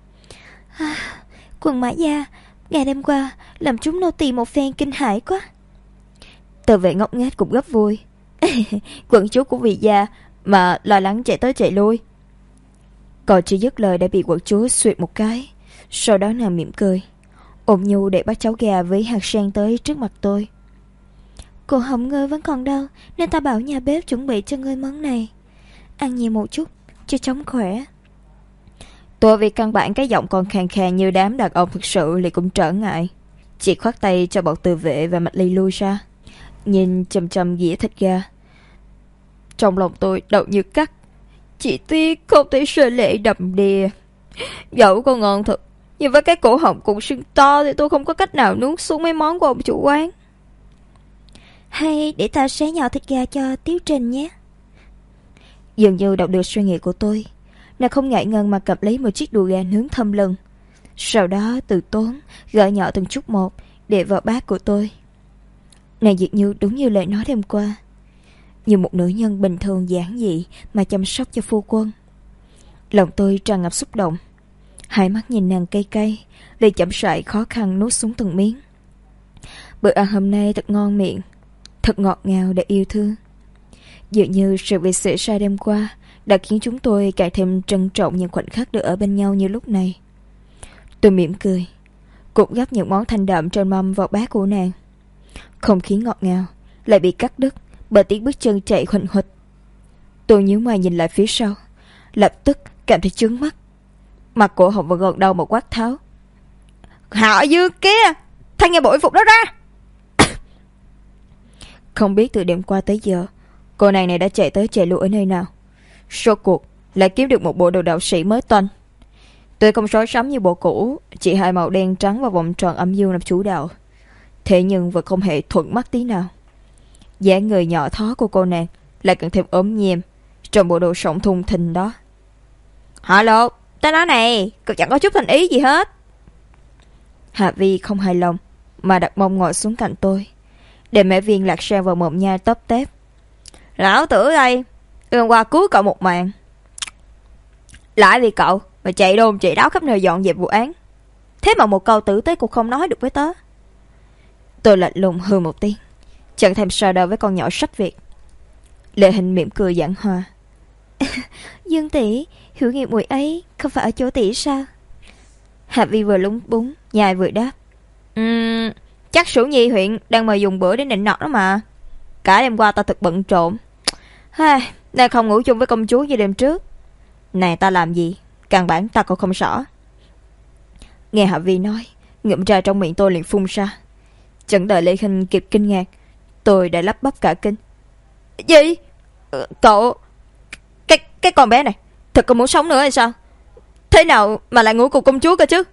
Quần mã gia, ngày đêm qua làm chúng nô tỳ một phen kinh hãi quá. Tờ vệ ngốc nghếch cũng gấp vui. Quận chúa của vị gia mà lo lắng chạy tới chạy lui. Còn chưa dứt lời đã bị quận chúa xuyệt một cái. Sau đó nàng mỉm cười, ôm nhu để bắt cháu gà với hạt sen tới trước mặt tôi. Cổ họng ngươi vẫn còn đau, nên ta bảo nhà bếp chuẩn bị cho ngươi món này. Ăn nhiều một chút cho chóng khỏe. Tôi vì căn bản cái giọng còn khàn khàn như đám đàn ông thực sự thì cũng trở ngại, chỉ khoát tay cho bọn Từ Vệ và Mạch Ly lui ra, nhìn chầm chầm dĩa thịt gà. Trong lòng tôi đau như cắt, chỉ tiếc không thể rơi lệ đầm đìa. Dẫu có ngon thật, nhưng với cái cổ họng cũng sưng to thì tôi không có cách nào nuốt xuống mấy món của ông chủ quán. Hay để ta xé nhỏ thịt gà cho Tiếu Trình nhé. Dường như đọc được suy nghĩ của tôi, nàng không ngại ngần mà cầm lấy một chiếc đùi gà nướng thơm lừng, sau đó từ tốn gỡ nhỏ từng chút một để vào bát của tôi. Nàng dường như đúng như lời nói đêm qua, như một nữ nhân bình thường giản dị mà chăm sóc cho phu quân. Lòng tôi tràn ngập xúc động, hai mắt nhìn nàng cay cay, liền chậm rãi khó khăn nuốt xuống từng miếng. Bữa ăn hôm nay thật ngon miệng, thật ngọt ngào để yêu thương. Dường như sự việc xảy ra đêm qua đã khiến chúng tôi càng thêm trân trọng những khoảnh khắc được ở bên nhau như lúc này. Tôi mỉm cười, cũng gắp những món thanh đạm trên mâm vào bát của nàng. Không khí ngọt ngào lại bị cắt đứt bởi tiếng bước chân chạy huỳnh huỵch. Tôi nhíu mày nhìn lại phía sau, lập tức cảm thấy chướng mắt. Mặt cổ họng vẫn gợn đau một quát tháo. Họ Dư kia, thay nghe bộ y phục đó ra. Không biết từ đêm qua tới giờ cô nàng này đã chạy tới chạy lui ở nơi nào, rốt cuộc lại kiếm được một bộ đồ đạo sĩ mới toanh. Tuy không rối rắm như bộ cũ, chỉ hai màu đen trắng và vòng tròn âm dương làm chủ đạo, thế nhưng vẫn không hề thuận mắt tí nào. Dáng người nhỏ thó của cô nàng lại càng thêm ốm nhem trong bộ đồ rộng thùng thình đó. Họ Lột, ta nói này, cực chẳng có chút thành ý gì hết. Hạ Vi không hài lòng mà đặt mông ngồi xuống cạnh tôi, để mẹ viên lạc sang vào mồm nha tấp tép. Lão tử đây hôm qua cứu cậu một mạng, lại vì cậu mà chạy đôn chạy đáo khắp nơi dọn dẹp vụ án, thế mà một câu tử tế cũng không nói được với tớ. Tôi lạnh lùng hừ một tiếng, chẳng thèm so đo với con nhỏ sách Việt. Lệ Hình mỉm cười giảng hòa. Dương tỷ, hiểu nghiệm mùi ấy không phải ở chỗ tỷ sao? Hạ Vi vừa lúng búng nhai vừa đáp. Chắc Sủ Nhi huyện đang mời dùng bữa để nịnh nọt đó mà. Cả đêm qua ta thật bận trộn, đang không ngủ chung với công chúa như đêm trước. Này ta làm gì căn bản ta còn không rõ. Nghe Hạ Vi nói, ngụm trà trong miệng tôi liền phun ra. Chẳng đợi Lệ Hình kịp kinh ngạc, tôi đã lắp bắp cả kinh. Gì? Cậu... Cái con bé này thật còn muốn sống nữa hay sao? Thế nào mà lại ngủ cùng công chúa cơ chứ?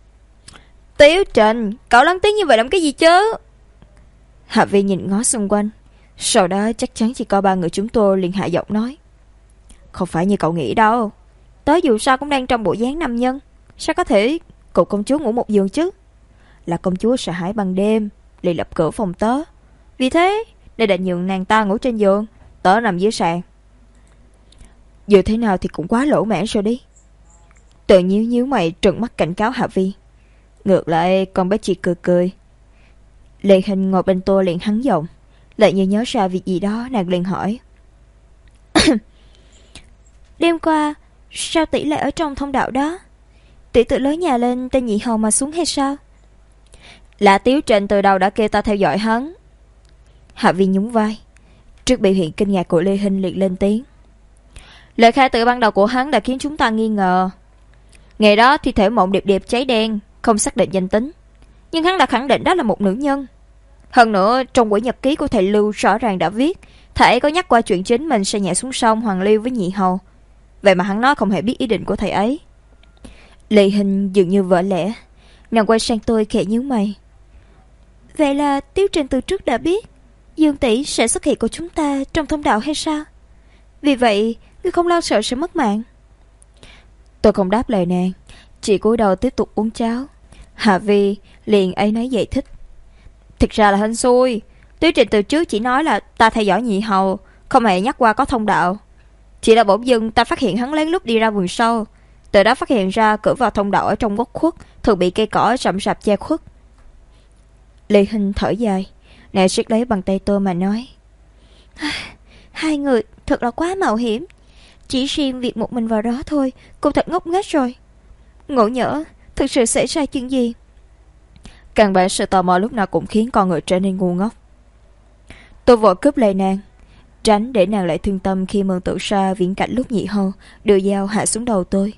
Tiếu Trình, cậu lớn tiếng như vậy làm cái gì chứ? Hạ Vi nhìn ngó xung quanh, sau đó chắc chắn chỉ có ba người chúng tôi liền hạ giọng nói. Không phải như cậu nghĩ đâu, tớ dù sao cũng đang trong bộ dáng nam nhân, sao có thể cùng công chúa ngủ một giường chứ? Là công chúa sợ hãi ban đêm liền lập cửa phòng tớ, vì thế nên đã nhường nàng ta ngủ trên giường, tớ nằm dưới sàn. Dù thế nào thì cũng quá lỗ mãn rồi đi. Tự nhíu mày trừng mắt cảnh cáo Hạ Vi. Ngược lại con bé chỉ cười cười. Lệ Hình ngồi bên tôi liền hắn giọng, lại như nhớ ra việc gì đó, nàng liền hỏi. Đêm qua sao tỷ lại ở trong thông đạo đó? Tỷ tự lấy nhà lên tên Nhị Hầu mà xuống hay sao? Là Tiếu Trình từ đầu đã kêu ta theo dõi hắn. Hạ Vi nhún vai. Trước biểu hiện kinh ngạc của Lê Hinh liền lên tiếng. Lời khai từ ban đầu của hắn đã khiến chúng ta nghi ngờ. Ngày đó thi thể Mộng Điệp Điệp cháy đen, không xác định danh tính, nhưng hắn đã khẳng định đó là một nữ nhân. Hơn nữa, trong quyển nhật ký của thầy Lưu rõ ràng đã viết thầy có nhắc qua chuyện chính mình sẽ nhảy xuống sông Hoàng Liêu với nhị hầu. Vậy mà hắn nói không hề biết ý định của thầy ấy. Lê Hinh dường như vỡ lẽ. Nàng quay sang tôi khẽ nhíu mày. Vậy là Tiếu Trình từ trước đã biết Dương tỷ sẽ xuất hiện của chúng ta trong thông đạo hay sao? Vì vậy ngươi không lo sợ sẽ mất mạng? Tôi không đáp lời nàng, chỉ cúi đầu tiếp tục uống cháo. Hạ Vi liền ấy nấy giải thích. Thực ra là hên xui. Tiếu Trình từ trước chỉ nói là ta theo dõi nhị hầu, không hề nhắc qua có thông đạo. Chỉ là bỗng dưng ta phát hiện hắn lén lút đi ra vườn sâu, từ đó phát hiện ra cửa vào thông đạo ở trong góc khuất thường bị cây cỏ rậm rạp che khuất. Lê Hinh thở dài, nàng siết lấy bàn tay tôi mà nói. Hai người thật là quá mạo hiểm. Chỉ riêng việc một mình vào đó thôi cũng thật ngốc nghếch rồi. Ngộ nhỡ thực sự xảy ra chuyện gì? Căn bản sự tò mò lúc nào cũng khiến con người trở nên ngu ngốc. Tôi vội cướp lời nàng, tránh để nàng lại thương tâm khi mường tượng ra viễn cảnh lúc nhị hầu đưa dao hạ xuống đầu tôi.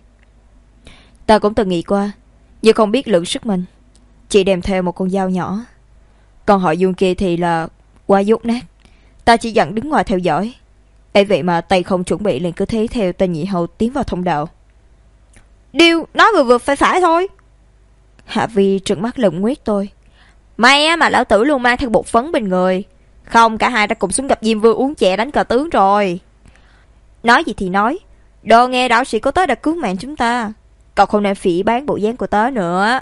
Ta cũng từng nghĩ qua, nhưng không biết lượng sức mình, chỉ đem theo một con dao nhỏ. Còn họ Dương kia thì là quá dốt nát, ta chỉ dặn đứng ngoài theo dõi. Ấy vậy mà tay không chuẩn bị liền cứ thế theo tên nhị hầu tiến vào thông đạo. Điêu nói vừa vừa phải phải thôi. Hạ Vi trợn mắt lườm nguyết tôi. May á mà lão tử luôn mang theo bột phấn bên người, không cả hai đã cùng xuống gặp Diêm Vương uống chè đánh cờ tướng rồi. Nói gì thì nói, đồ nghe đạo sĩ của tớ đã cứu mạng chúng ta, cậu không nên phỉ bán bộ dáng của tớ nữa.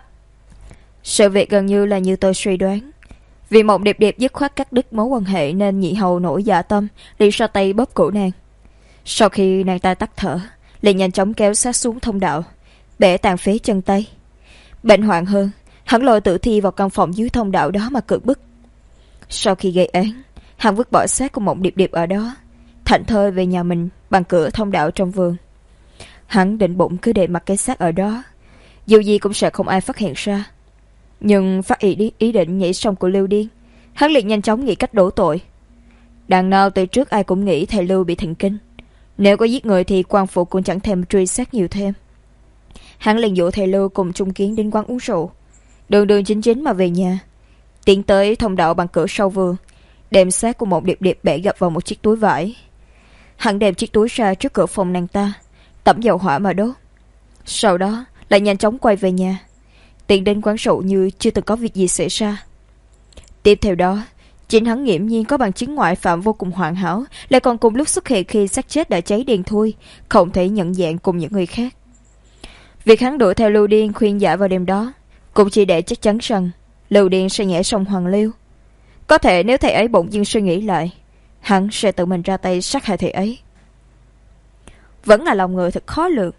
Sự việc gần như là như tôi suy đoán. Vì Mộng Điệp Điệp dứt khoát cắt đứt mối quan hệ nên nhị hầu nổi dạ tâm, liền ra tay bóp cổ nàng. Sau khi nàng ta tắt thở, liền nhanh chóng kéo sát xuống thông đạo, bẻ tàn phế chân tay. Bệnh hoạn hơn, hắn lôi tử thi vào căn phòng dưới thông đạo đó mà cưỡng bức. Sau khi gây án, hắn vứt bỏ xác của Mộng Điệp Điệp ở đó, thảnh thơi về nhà mình bằng cửa thông đạo trong vườn. Hắn định bụng cứ để mặc cái xác ở đó, dù gì cũng sẽ không ai phát hiện ra. Nhưng phát ý định nhảy sông của Lưu Điên, hắn liền nhanh chóng nghĩ cách đổ tội. Đằng nào từ trước ai cũng nghĩ thầy Lưu bị thần kinh, nếu có giết người thì quan phủ cũng chẳng thèm truy xét nhiều thêm. Hắn liền dụ thầy Lưu cùng Trung Kiến đến quán uống rượu, đường đường chính chính mà về nhà, tiến tới thông đạo bằng cửa sau vườn, đem xác của Mộng Điệp Điệp bẻ gập vào một chiếc túi vải. Hắn đem chiếc túi ra trước cửa phòng nàng ta, tẩm dầu hỏa mà đốt. Sau đó lại nhanh chóng quay về nhà, tiến đến quán rượu như chưa từng có việc gì xảy ra. Tiếp theo đó, chính hắn nghiễm nhiên có bằng chứng ngoại phạm vô cùng hoàn hảo, lại còn cùng lúc xuất hiện khi xác chết đã cháy đen thui, không thể nhận dạng cùng những người khác. Việc hắn đuổi theo Lưu Điên khuyên giải vào đêm đó, cũng chỉ để chắc chắn rằng Lưu Điên sẽ nhảy sông Hoàng Liêu. Có thể nếu thầy ấy bỗng dưng suy nghĩ lại, hắn sẽ tự mình ra tay sát hại thầy ấy. Vẫn là lòng người thật khó lường.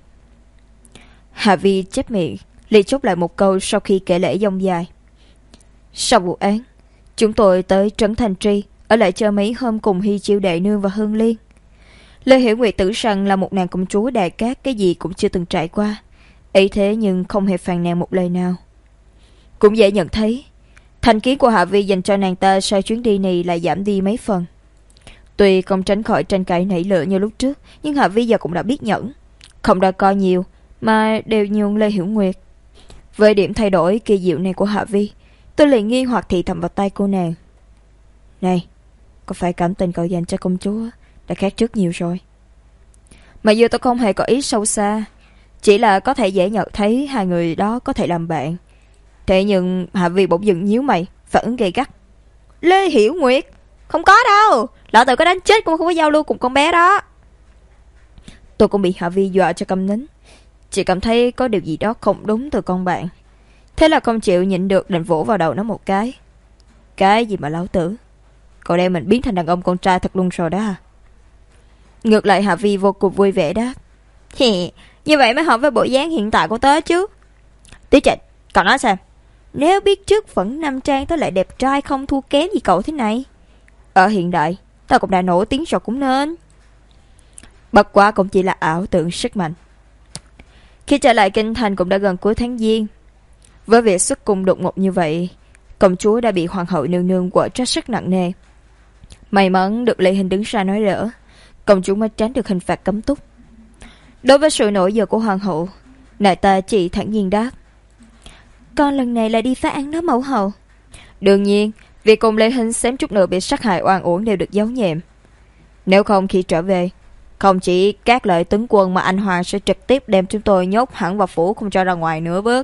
Hạ Vi chép miệng, liền chốt lại một câu sau khi kể lễ dông dài. Sau vụ án, chúng tôi tới Trấn Thành Tri, ở lại chơi mấy hôm cùng Hy Chiêu Đệ Nương và Hương Liên. Lê Hiểu Nguyệt tưởng rằng là một nàng công chúa Đài Cát cái gì cũng chưa từng trải qua, ấy thế nhưng không hề phàn nàn một lời nào. Cũng dễ nhận thấy, thành kiến của Hạ Vi dành cho nàng ta sau chuyến đi này lại giảm đi mấy phần. Tuy không tránh khỏi tranh cãi nảy lửa như lúc trước, nhưng Hạ Vi giờ cũng đã biết nhẫn, không đòi coi nhiều mà đều nhường Lê Hiểu Nguyệt. Với điểm thay đổi kỳ diệu này của Hạ Vi, tôi liền nghi hoặc thì thầm vào tay cô nàng. Này, có phải cảm tình cậu dành cho công chúa đã khác trước nhiều rồi? Mà giờ tôi không hề có ý sâu xa, chỉ là có thể dễ nhận thấy hai người đó có thể làm bạn. Thế nhưng Hạ Vi bỗng dừng nhíu mày, phản ứng gay gắt. Lê Hiểu Nguyệt, không có đâu, lão tử có đánh chết cũng không có giao lưu cùng con bé đó. Tôi cũng bị Hạ Vi dọa cho câm nín, chỉ cảm thấy có điều gì đó không đúng từ con bạn. Thế là không chịu nhịn được định vỗ vào đầu nó một cái. Cái gì mà lão tử, cậu đem mình biến thành đàn ông con trai thật luôn rồi đó à? Ngược lại Hạ Vi vô cùng vui vẻ đáp. Như vậy mới hợp với bộ dáng hiện tại của tớ chứ. Tí Trịnh, cậu nói xem, nếu biết trước Phẫn Nam Trang tớ lại đẹp trai không thua kém gì cậu thế này, ở hiện đại tớ cũng đã nổi tiếng rồi cũng nên. Bất quá cũng chỉ là ảo tưởng sức mạnh. Khi trở lại kinh thành cũng đã gần cuối tháng Giêng. Với việc xuất cung đột ngột như vậy, công chúa đã bị hoàng hậu nương nương quở trách rất nặng nề. May mắn được Lê Hình đứng ra nói đỡ, công chúa mới tránh được hình phạt cấm túc. Đối với sự nổi giận của hoàng hậu, nàng ta chỉ thản nhiên đáp: Con lần này là đi phá án đó mẫu hậu. Đương nhiên, việc cùng Lê Hình xém chút nữa bị sát hại oan uổng đều được giấu nhẹm. Nếu không khi trở về, không chỉ các lợi tướng quân mà anh Hoàng sẽ trực tiếp đem chúng tôi nhốt hẳn vào phủ, không cho ra ngoài nữa bước.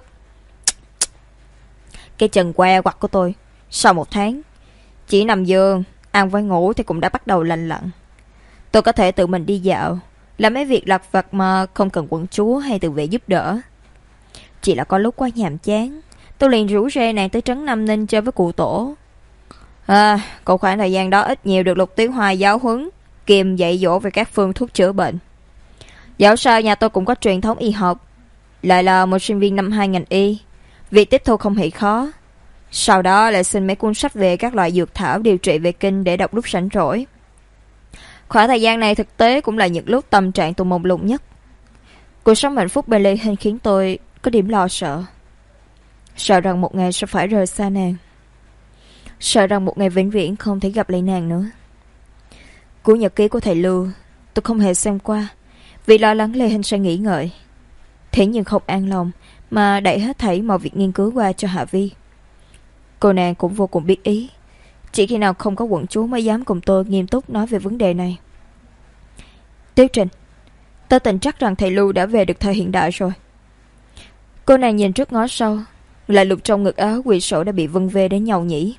Cái chân que quặt của tôi, sau 1 tháng, chỉ nằm giường, ăn với ngủ thì cũng đã bắt đầu lành lặn. Tôi có thể tự mình đi dạo, làm mấy việc lặt vặt mà không cần quận chúa hay tự vệ giúp đỡ. Chỉ là có lúc quá nhàm chán, tôi liền rủ rê nàng tới trấn Nam Ninh chơi với cụ tổ. Còn khoảng thời gian đó ít nhiều được Lục Tuyết Hoa giáo huấn, kiềm dạy dỗ về các phương thuốc chữa bệnh. Dẫu sao nhà tôi cũng có truyền thống y học, lại là một sinh viên năm 2 ngành y, việc tiếp thu không hề khó. Sau đó lại xin mấy cuốn sách về các loại dược thảo điều trị về kinh để đọc lúc rảnh rỗi. Khoảng thời gian này thực tế cũng là những lúc tâm trạng tôi mông lung nhất. Cuộc sống hạnh phúc bên Lê Hình khiến tôi có điểm lo sợ. Sợ rằng một ngày sẽ phải rời xa nàng. Sợ rằng một ngày vĩnh viễn không thể gặp lại nàng nữa. Cuốn nhật ký của thầy Lưu tôi không hề xem qua, vì lo lắng Lê Hình sẽ nghĩ ngợi. Thế nhưng không an lòng mà đẩy hết thảy mọi việc nghiên cứu qua cho Hạ Vi. Cô nàng cũng vô cùng biết ý, chỉ khi nào không có quận chúa mới dám cùng tôi nghiêm túc nói về vấn đề này. Tiêu Trình, tôi tin chắc rằng thầy Lưu đã về được thời hiện đại rồi. Cô nàng nhìn trước ngó sau, lại lục trong ngực áo quyển sổ đã bị vân vê đến nhau nhỉ.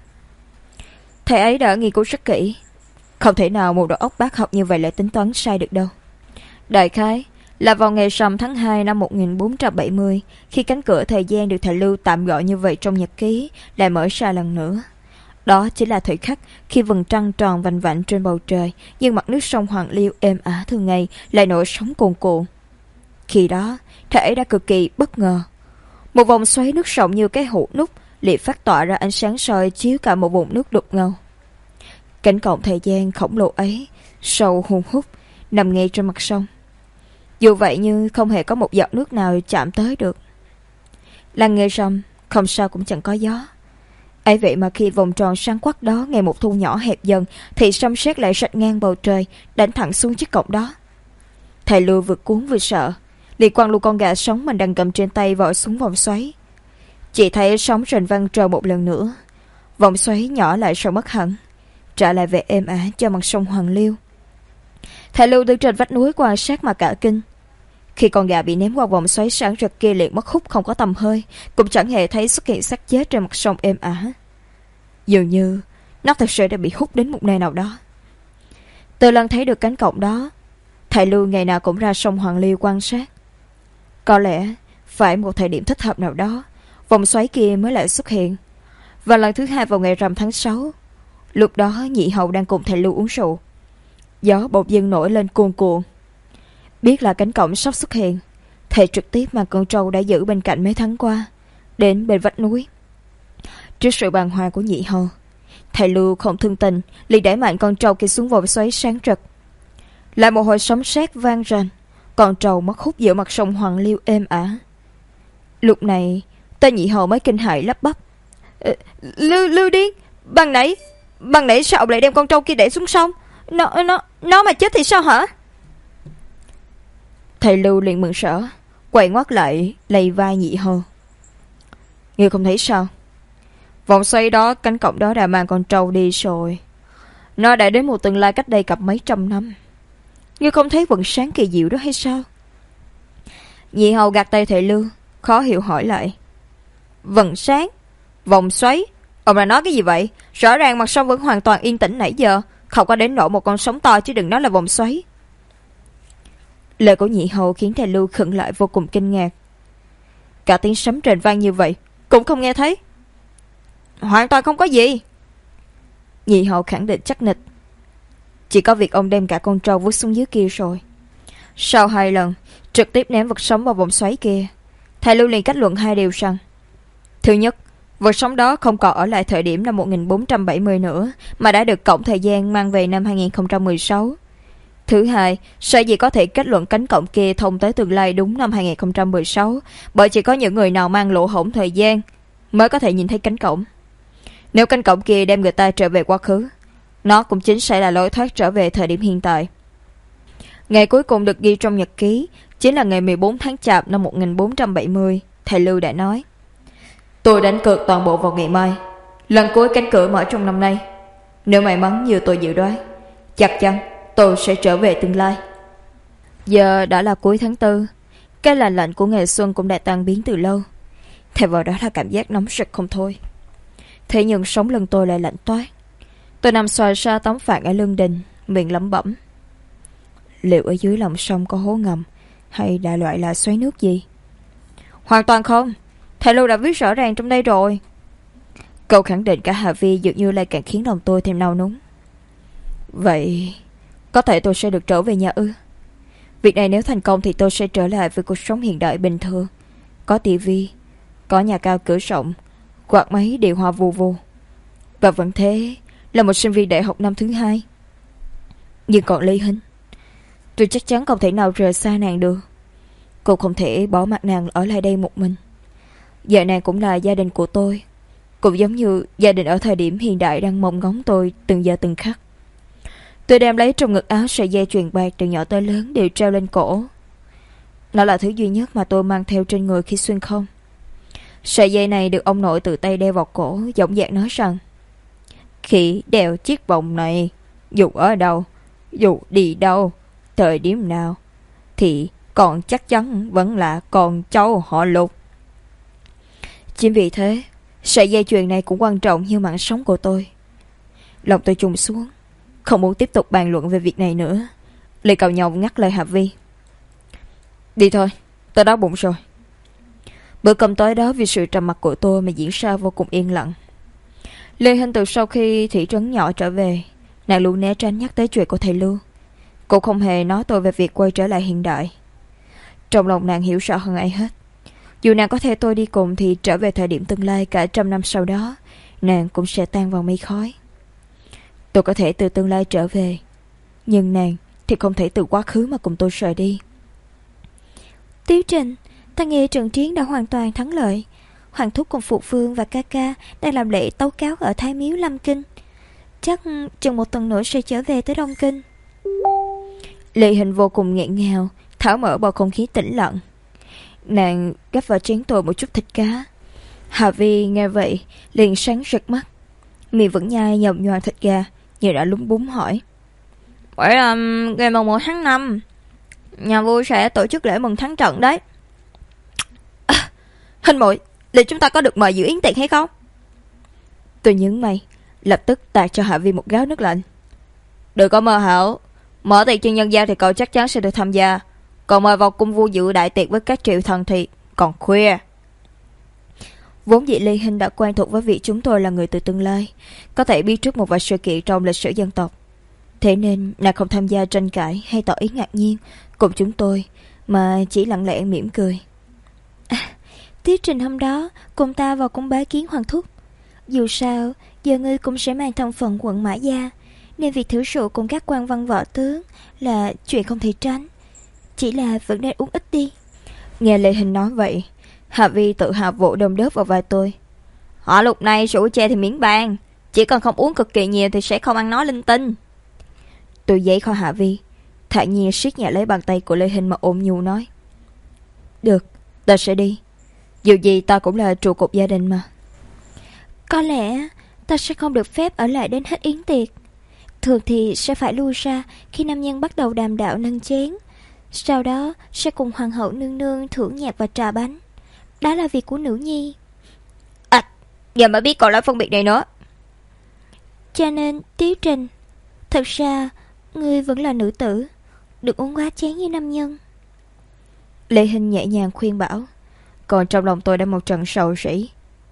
Thầy ấy đã nghiên cứu rất kỹ, không thể nào một đầu óc bác học như vậy lại tính toán sai được đâu. Đại khái là vào ngày rằm tháng 2 năm 1470, khi cánh cửa thời gian được thầy Lưu tạm gọi như vậy trong nhật ký lại mở ra lần nữa. Đó chính là thời khắc khi vầng trăng tròn vành vạnh trên bầu trời, nhưng mặt nước sông Hoàng Liêu êm ả thường ngày lại nổi sóng cuồn cuộn. Khi đó, thầy ấy đã cực kỳ bất ngờ. Một vòng xoáy nước rộng như cái hũ nút liền phát tỏa ra ánh sáng soi chiếu cả một vùng nước đục ngầu. Cánh cổng thời gian khổng lồ ấy sâu hun hút nằm ngay trên mặt sông. Dù vậy nhưng không hề có một giọt nước nào chạm tới được. Làng nghề rầm không sao cũng chẳng có gió. Ấy vậy mà khi vòng tròn sáng quắc đó ngày một thu nhỏ hẹp dần, thì sấm sét lại rạch ngang bầu trời, đánh thẳng xuống chiếc cổng đó. Thầy Lưu vừa cuốn vừa sợ, liền quăng luôn con gà sống mình đang cầm trên tay vội xuống vòng xoáy. Chỉ thấy sóng rền vang trời một lần nữa, vòng xoáy nhỏ lại rồi mất hẳn, trả lại về êm ả cho mặt sông Hoàng Liêu. Thầy Lưu đứng trên vách núi quan sát mà cả kinh. Khi con gà bị ném qua vòng xoáy sáng rực kia liền mất hút không có tầm hơi, cũng chẳng hề thấy xuất hiện xác chết trên mặt sông êm ả. Dường như nó thật sự đã bị hút đến một nơi nào đó. Từ lần thấy được cánh cổng đó, thầy Lưu ngày nào cũng ra sông Hoàng Liêu quan sát. Có lẽ phải một thời điểm thích hợp nào đó, vòng xoáy kia mới lại xuất hiện. Và lần thứ hai vào ngày rằm tháng 6, lúc đó nhị hầu đang cùng thầy Lưu uống rượu. Gió bỗng dưng nổi lên cuồn cuộn. Biết là cánh cổng sắp xuất hiện, thầy trực tiếp mang con trâu đã giữ bên cạnh mấy tháng qua đến bên vách núi. Trước sự bàng hoàng của nhị hầu, thầy Lưu không thương tình liền đẩy mạnh con trâu kia xuống vòng xoáy sáng rực. Lại một hồi sấm sét vang rền, con trâu mất hút giữa mặt sông Hoàng Liêu êm ả. Lúc này tên nhị hầu mới kinh hãi lắp bắp: Lưu điên, bằng nãy sao ông lại đem con trâu kia để xuống sông? Nó mà chết thì sao hả? Thầy Lưu liền mừng rỡ, quay ngoắt lại lay vai nhị hầu: Ngươi không thấy sao? Vòng xoay đó, cánh cổng đó đã mang con trâu đi rồi. Nó đã đến một tương lai cách đây cặp mấy trăm năm. Ngươi không thấy vầng sáng kỳ diệu đó hay sao? Nhị hầu gạt tay thầy Lưu, khó hiểu hỏi lại: Vầng sáng? Vòng xoáy? Ông là nói cái gì vậy? Rõ ràng mặt sông vẫn hoàn toàn yên tĩnh nãy giờ, không có đến nỗi một con sóng to, chứ đừng nói là vòng xoáy. Lời của nhị hầu khiến thầy Lưu khựng lại vô cùng kinh ngạc. Cả tiếng sấm rền vang như vậy cũng không nghe thấy. Hoàn toàn không có gì. Nhị hầu khẳng định chắc nịch. Chỉ có việc ông đem cả con trâu vứt xuống dưới kia rồi. Sau 2 lần trực tiếp ném vật sống vào vòng xoáy kia, thầy Lưu liền kết luận 2 điều rằng: Thứ nhất, vật sống đó không còn ở lại thời điểm năm 1470 nữa, mà đã được cổng thời gian mang về năm 2016. Thứ hai, sở dĩ có thể kết luận cánh cổng kia thông tới tương lai đúng năm 2016, bởi chỉ có những người nào mang lỗ hổng thời gian mới có thể nhìn thấy cánh cổng. Nếu cánh cổng kia đem người ta trở về quá khứ, nó cũng chính sẽ là lối thoát trở về thời điểm hiện tại. Ngày cuối cùng được ghi trong nhật ký chính là ngày 14 tháng Chạp năm 1470. Thầy Lưu đã nói: tôi đánh cược toàn bộ vào ngày mai, lần cuối cánh cửa mở trong năm nay. Nếu may mắn như tôi dự đoán, chắc chắn tôi sẽ trở về tương lai. Giờ đã là cuối tháng 4, cái lạnh lạnh của ngày xuân cũng đã tan biến từ lâu. Thay vào đó là cảm giác nóng rực không thôi. Thế nhưng sống lưng tôi lại lạnh toát. Tôi nằm xoài ra tấm phản ở lưng đình, miệng lẩm bẩm: liệu ở dưới lòng sông có hố ngầm, hay đại loại là xoáy nước gì? Hoàn toàn không, thầy Lưu đã viết rõ ràng trong đây rồi. Câu khẳng định cả Hà Vi dường như lại càng khiến lòng tôi thêm nao núng. Vậy có thể tôi sẽ được trở về nhà ư? Việc này nếu thành công thì tôi sẽ trở lại với cuộc sống hiện đại bình thường. Có tivi, có nhà cao cửa rộng, quạt máy điều hòa vù vù. Và vẫn thế là một sinh viên đại học năm thứ 2. Nhưng còn Ly Hinh, tôi chắc chắn không thể nào rời xa nàng được. Cô không thể bỏ mặc nàng ở lại đây một mình. Giờ nàng cũng là gia đình của tôi, cũng giống như gia đình ở thời điểm hiện đại đang mong ngóng tôi từng giờ từng khắc. Tôi đem lấy trong ngực áo sợi dây chuyền bạc từ nhỏ tới lớn đều treo lên cổ. Nó là thứ duy nhất mà tôi mang theo trên người khi xuyên không. Sợi dây này được ông nội tự tay đeo vào cổ, giọng dạc nói rằng: khi đeo chiếc vòng này, dù ở đâu, dù đi đâu, thời điểm nào, thì còn chắc chắn vẫn là con cháu họ Lục. Chính vì thế, sợi dây chuyền này cũng quan trọng như mạng sống của tôi. Lòng tôi trùng xuống, không muốn tiếp tục bàn luận về việc này nữa. Lê cào nhau ngắt lời Hà Vi: đi thôi, tôi đói bụng rồi. Bữa cơm tối đó vì sự trầm mặc của tôi mà diễn ra vô cùng yên lặng. Lê Hinh từ sau khi thị trấn nhỏ trở về, nàng luôn né tránh nhắc tới chuyện của thầy Lưu. Cô không hề nói tôi về việc quay trở lại hiện đại. Trong lòng nàng hiểu rõ hơn ai hết, dù nàng có theo tôi đi cùng thì trở về thời điểm tương lai cả 100 năm sau đó, nàng cũng sẽ tan vào mây khói. Tôi có thể từ tương lai trở về, nhưng nàng thì không thể từ quá khứ mà cùng tôi rời đi. Tiếu Trình, ta nghe trận chiến đã hoàn toàn thắng lợi. Hoàng thúc cùng phụ vương và ca ca đang làm lễ tấu cáo ở Thái Miếu Lâm Kinh. Chắc chừng một tuần nữa sẽ trở về tới Đông Kinh. Lệ Hình vô cùng nghẹn ngào, tháo mở bầu không khí tĩnh lặng. Nàng gắp vào chén tôi một chút thịt cá. Hà Vi nghe vậy liền sáng rực mắt, miệng vẫn nhai nhồm nhoàng thịt gà, nhưng đã lúng búng hỏi: vậy là ngày mùng 1 tháng 5 nhà vua sẽ tổ chức lễ mừng thắng trận đấy. Hình muội, liệu chúng ta có được mời dự yến tiệc hay không? Tôi nhướng mày, lập tức tạt cho Hạ Vi một gáo nước lạnh. Đừng có mơ hão, mở tiệc trên nhân gian thì cậu chắc chắn sẽ được tham gia, còn mời vào cung vua dự đại tiệc với các triệu thần thì còn khuya. Vốn dĩ Lê Hinh đã quen thuộc với việc chúng tôi là người từ tương lai, có thể biết trước một vài sự kiện trong lịch sử dân tộc. Thế nên nàng không tham gia tranh cãi hay tỏ ý ngạc nhiên cùng chúng tôi, mà chỉ lặng lẽ mỉm cười. Tiết Trình hôm đó cùng ta vào cung bái kiến hoàng thúc. Dù sao giờ ngươi cũng sẽ mang thân phận quận Mã Gia, nên việc thử rượu cùng các quan văn võ tướng là chuyện không thể tránh. Chỉ là vẫn nên uống ít đi. Nghe Lê Hình nói vậy, Hạ Vi tự hào vỗ đom đớp vào vai tôi. Họ Lục này rượu chè thì miễn bàn, chỉ cần không uống cực kỳ nhiều thì sẽ không ăn nói linh tinh. Tôi giãy khỏi Hạ Vi, thản nhiên siết nhẹ lấy bàn tay của Lê Hình mà ôm nhu nói: được, ta sẽ đi. Dù gì ta cũng là trụ cột gia đình mà. Có lẽ ta sẽ không được phép ở lại đến hết yến tiệc. Thường thì sẽ phải lui ra khi nam nhân bắt đầu đàm đạo nâng chén. Sau đó sẽ cùng hoàng hậu nương nương thưởng nhạc và trà bánh. Đó là việc của nữ nhi. Giờ mới biết còn nói phân biệt này nữa. Cho nên Tiếu Trình, thật ra ngươi vẫn là nữ tử, đừng uống quá chén như nam nhân. Lê Hinh nhẹ nhàng khuyên bảo, còn trong lòng tôi đã một trận sầu sỉ.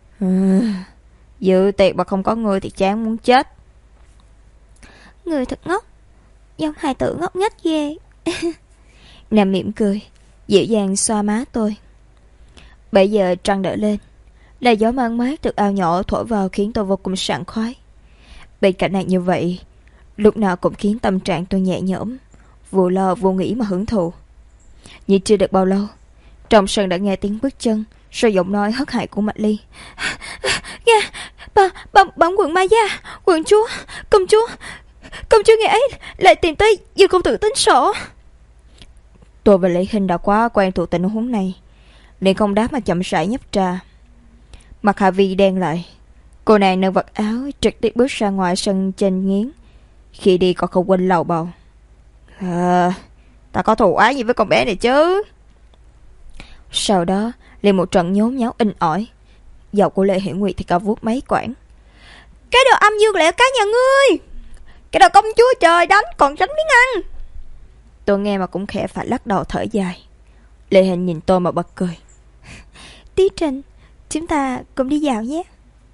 Dự tiệc mà không có người thì chán muốn chết. Người thật ngốc, giống hài tử ngốc nghếch ghê. Nàng mỉm cười, dịu dàng xoa má tôi. Bây giờ trăng đỡ lên, là gió mang mát từ ao nhỏ thổi vào khiến tôi vô cùng sảng khoái. Bên cạnh nàng như vậy, lúc nào cũng khiến tâm trạng tôi nhẹ nhõm, vô lo vô nghĩ mà hưởng thụ. Nhưng chưa được bao lâu, trong sân đã nghe tiếng bước chân, rồi giọng nói hớt hải của Mạch Ly. Bẩm quận Ma Gia, quận chúa, công chúa ngày ấy lại tìm tới Dương công tử tính sổ. Tôi và Lý Hình đã quá quen thuộc tình huống này, liền không đáp mà chậm rãi nhấp trà. Mặt Hà Vi đen lại, cô nàng nâng vật áo trực tiếp bước ra ngoài sân trên nghiến. Khi đi còn không quên lầu bầu: ta có thù ái gì với con bé này chứ. Sau đó liền một trận nhốn nháo inh ỏi. Giọng của Lệ Hiển Nguyệt thì cao vút mấy quãng: Cái đồ âm dương lẹo cái nhà ngươi, cái đồ công chúa trời đánh còn tránh miếng ăn. Tôi nghe mà cũng khẽ phải lắc đầu thở dài. Lệ Hình nhìn tôi mà bật cười: Tí Trình, chúng ta cùng đi dạo nhé.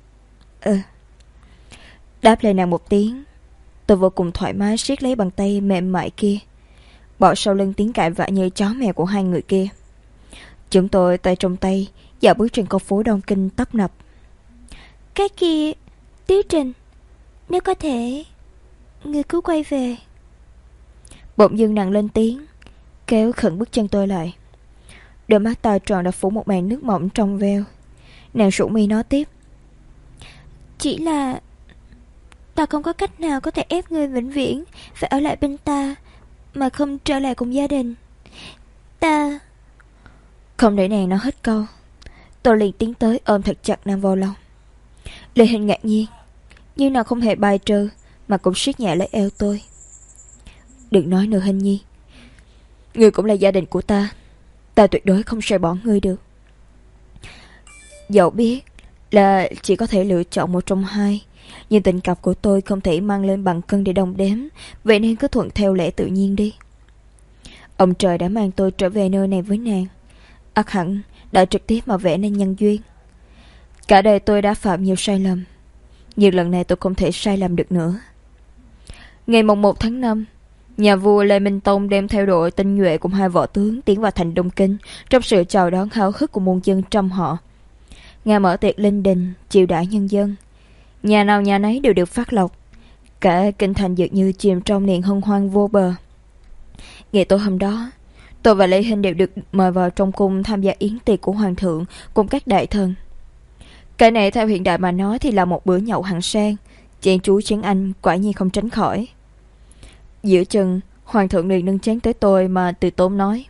Đáp lời nàng một tiếng, tôi vô cùng thoải mái siết lấy bàn tay mềm mại kia, bỏ sau lưng tiếng cãi vã như chó mèo của hai người kia. Chúng tôi tay trong tay dạo bước trên con phố Đông Kinh tấp nập. Cái kia, Tiếu Trình, nếu có thể, người cứ quay về. Bỗng dưng nàng lên tiếng, kéo khẩn bước chân tôi lại. Đôi mắt to tròn đã phủ một màn nước mỏng trong veo. Nàng rủ mi nói tiếp: Chỉ là ta không có cách nào có thể ép ngươi vĩnh viễn phải ở lại bên ta mà không trở lại cùng gia đình. Ta... Không để nàng nói hết câu, tôi liền tiến tới ôm thật chặt nàng vào lòng. Lê Hình ngạc nhiên, nhưng nàng không hề bài trừ mà cũng siết nhẹ lấy eo tôi. Đừng nói nữa Hình nhi, ngươi cũng là gia đình của ta, ta tuyệt đối không rời bỏ ngươi được. Dẫu biết là chỉ có thể lựa chọn một trong hai, nhưng tình cảm của tôi không thể mang lên bằng cân để đong đếm, vậy nên cứ thuận theo lẽ tự nhiên đi. Ông trời đã mang tôi trở về nơi này với nàng, ắt hẳn đã trực tiếp mà vẽ nên nhân duyên. Cả đời tôi đã phạm nhiều sai lầm, nhưng lần này tôi không thể sai lầm được nữa. Ngày mùng 1 tháng 5, nhà vua Lê Minh Tông đem theo đội tinh nhuệ cùng hai võ tướng tiến vào thành Đông Kinh trong sự chào đón háo hức của muôn dân trăm họ. Ngài mở tiệc linh đình chiêu đãi nhân dân, nhà nào nhà nấy đều được phát lộc, cả kinh thành dường như chìm trong niềm hân hoan vô bờ. Ngày tối hôm đó, tôi và Lê Hình đều được mời vào trong cung tham gia yến tiệc của hoàng thượng cùng các đại thần. Cái này theo hiện đại mà nói thì là một bữa nhậu hạng sang, chén chú chén anh quả nhiên không tránh khỏi. Giữa chừng, hoàng thượng liền nâng chén tới tôi mà từ tốn nói: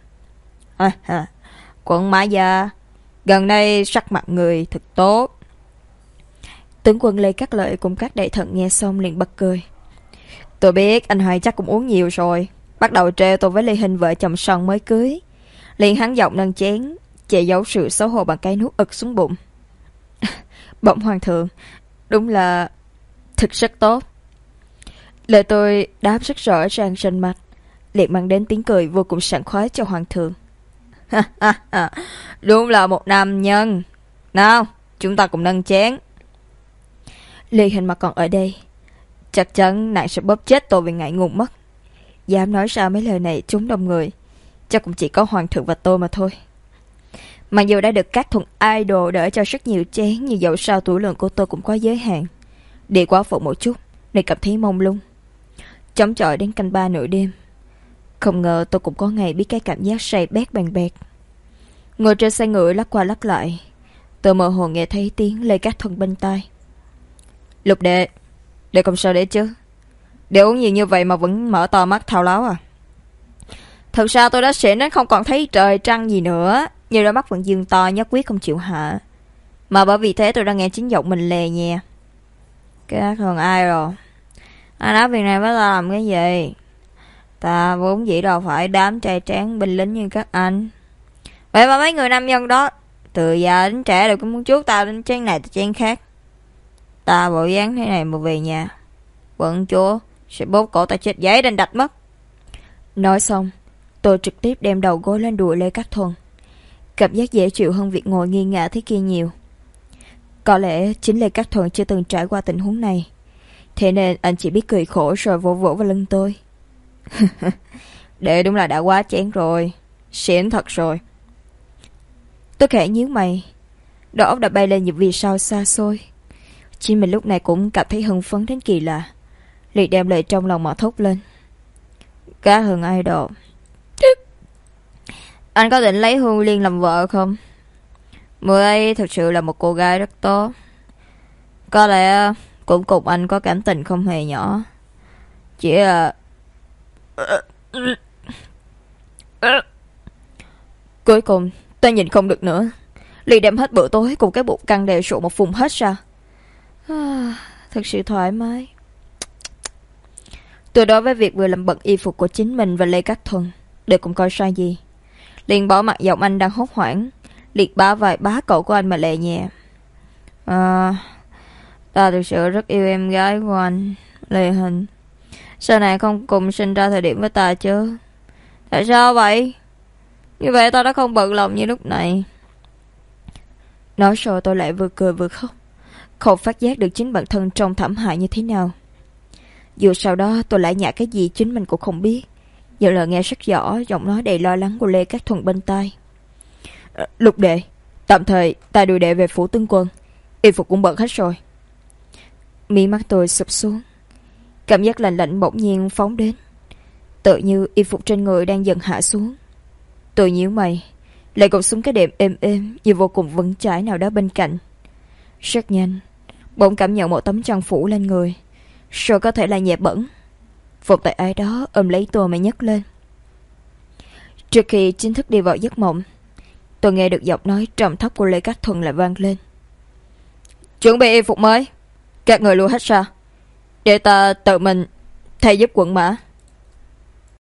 Quận Mã Gia, gần đây sắc mặt người thật tốt. Tướng quân Lê Cát Lợi cùng các đại thần nghe xong liền bật cười. Tôi biết anh Hoài chắc cũng uống nhiều rồi, bắt đầu trêu tôi với Lê Hình vợ chồng son mới cưới. Liền hắn giọng nâng chén, che giấu sự xấu hổ bằng cái nuốt ực xuống bụng. Bẩm hoàng thượng, đúng là thực rất tốt. Lời tôi đáp rất rõ ràng trên mặt, liền mang đến tiếng cười vô cùng sảng khoái cho hoàng thượng. Đúng là một nam nhân. Nào, chúng ta cùng nâng chén. Lê Hình mà còn ở đây, chắc chắn nàng sẽ bóp chết tôi vì ngại ngùng mất. Dám nói ra mấy lời này chúng đông người, chắc cũng chỉ có hoàng thượng và tôi mà thôi. Mặc dù đã được các thuần idol đỡ cho rất nhiều chén, nhưng dẫu sao tuổi lượng của tôi cũng có giới hạn. Đi quá phụ một chút nên cảm thấy mông lung. Chống chọi đến canh 3 nửa đêm, không ngờ tôi cũng có ngày biết cái cảm giác say bét bàn bẹt. Ngồi trên xe ngựa lắc qua lắc lại, tôi mơ hồ nghe thấy tiếng Lê Cát Thuần bên tai: Lục đệ, đệ không sao đấy chứ? Đệ uống nhiều như vậy mà vẫn mở to mắt thao láo à? Thật ra tôi đã xỉn đến không còn thấy trời trăng gì nữa, nhưng đôi mắt vẫn dương to nhất quyết không chịu hạ. Mà bởi vì thế tôi đã nghe chính giọng mình lè nhẹ. Cát Thuần ai rồi? Ai nói việc này với ta làm cái gì? Ta vốn dĩ đâu phải đám trai tráng binh lính như các anh. Vậy mà mấy người nam nhân đó từ già đến trẻ đều cũng muốn chuốt ta đến chén này tới chén khác. Ta bộ dáng thế này mà về nhà, quận chúa sẽ bóp cổ ta chết giấy đành đạch mất. Nói xong, tôi trực tiếp đem đầu gối lên đùi Lê Cát Thuần. Cảm giác dễ chịu hơn việc ngồi nghiêng ngả thế kia nhiều. Có lẽ chính Lê Cát Thuần chưa từng trải qua tình huống này, thế nên anh chỉ biết cười khổ rồi vỗ vỗ vào lưng tôi. Đệ đúng là đã quá chén rồi, xỉn thật rồi. Tôi khẽ nhíu mày, đầu óc đã bay lên những vì sao xa xôi. Chính mình lúc này cũng cảm thấy hưng phấn đến kỳ lạ, liền đem lời trong lòng mà thốt lên: Cát Thuần idol, anh có định lấy Hương Liên làm vợ không? Mười ấy thực sự là một cô gái rất tốt. Có lẽ cũng cùng anh có cảm tình không hề nhỏ. Chỉ là... Cuối cùng tôi nhìn không được nữa, liền đem hết bữa tối cùng cái bụng căng đều sụ một vùng hết ra. Thật sự thoải mái. Tôi đối với việc vừa làm bận y phục của chính mình và Lê Cát Thuần đều cũng coi sai gì, liền bỏ mặt giọng anh đang hốt hoảng, liệt bá vai bá cậu của anh mà lệ nhẹ. Ta thực sự rất yêu em gái của anh, Lê Hình. Sao này không cùng sinh ra thời điểm với ta chứ? Tại sao vậy? Như vậy ta đã không bận lòng như lúc này. Nói rồi tôi lại vừa cười vừa khóc, không phát giác được chính bản thân trông thảm hại như thế nào. Dù sau đó tôi lại nhả cái gì chính mình cũng không biết, giờ là nghe rất rõ giọng nói đầy lo lắng của Lê Cát Thuần bên tai. Lục đệ, tạm thời ta đưa đệ về phủ tướng quân, y phục cũng bận hết rồi. Mí mắt tôi sụp xuống, cảm giác lạnh lạnh bỗng nhiên phóng đến, tự như y phục trên người đang dần hạ xuống. Tôi nhíu mày, lại gục xuống cái đệm êm êm như vô cùng vững chãi nào đó bên cạnh. Rất nhanh, bỗng cảm nhận một tấm chăn phủ lên người, rồi có thể là nhẹ bẩn. Một tay ai đó ôm lấy tôi mà nhấc lên. Trước khi chính thức đi vào giấc mộng, tôi nghe được giọng nói trầm thấp của Lê Cát Thuần lại vang lên. Chuẩn bị y phục mới, các người lưu hết ra, để ta tự mình thay giúp quần mã.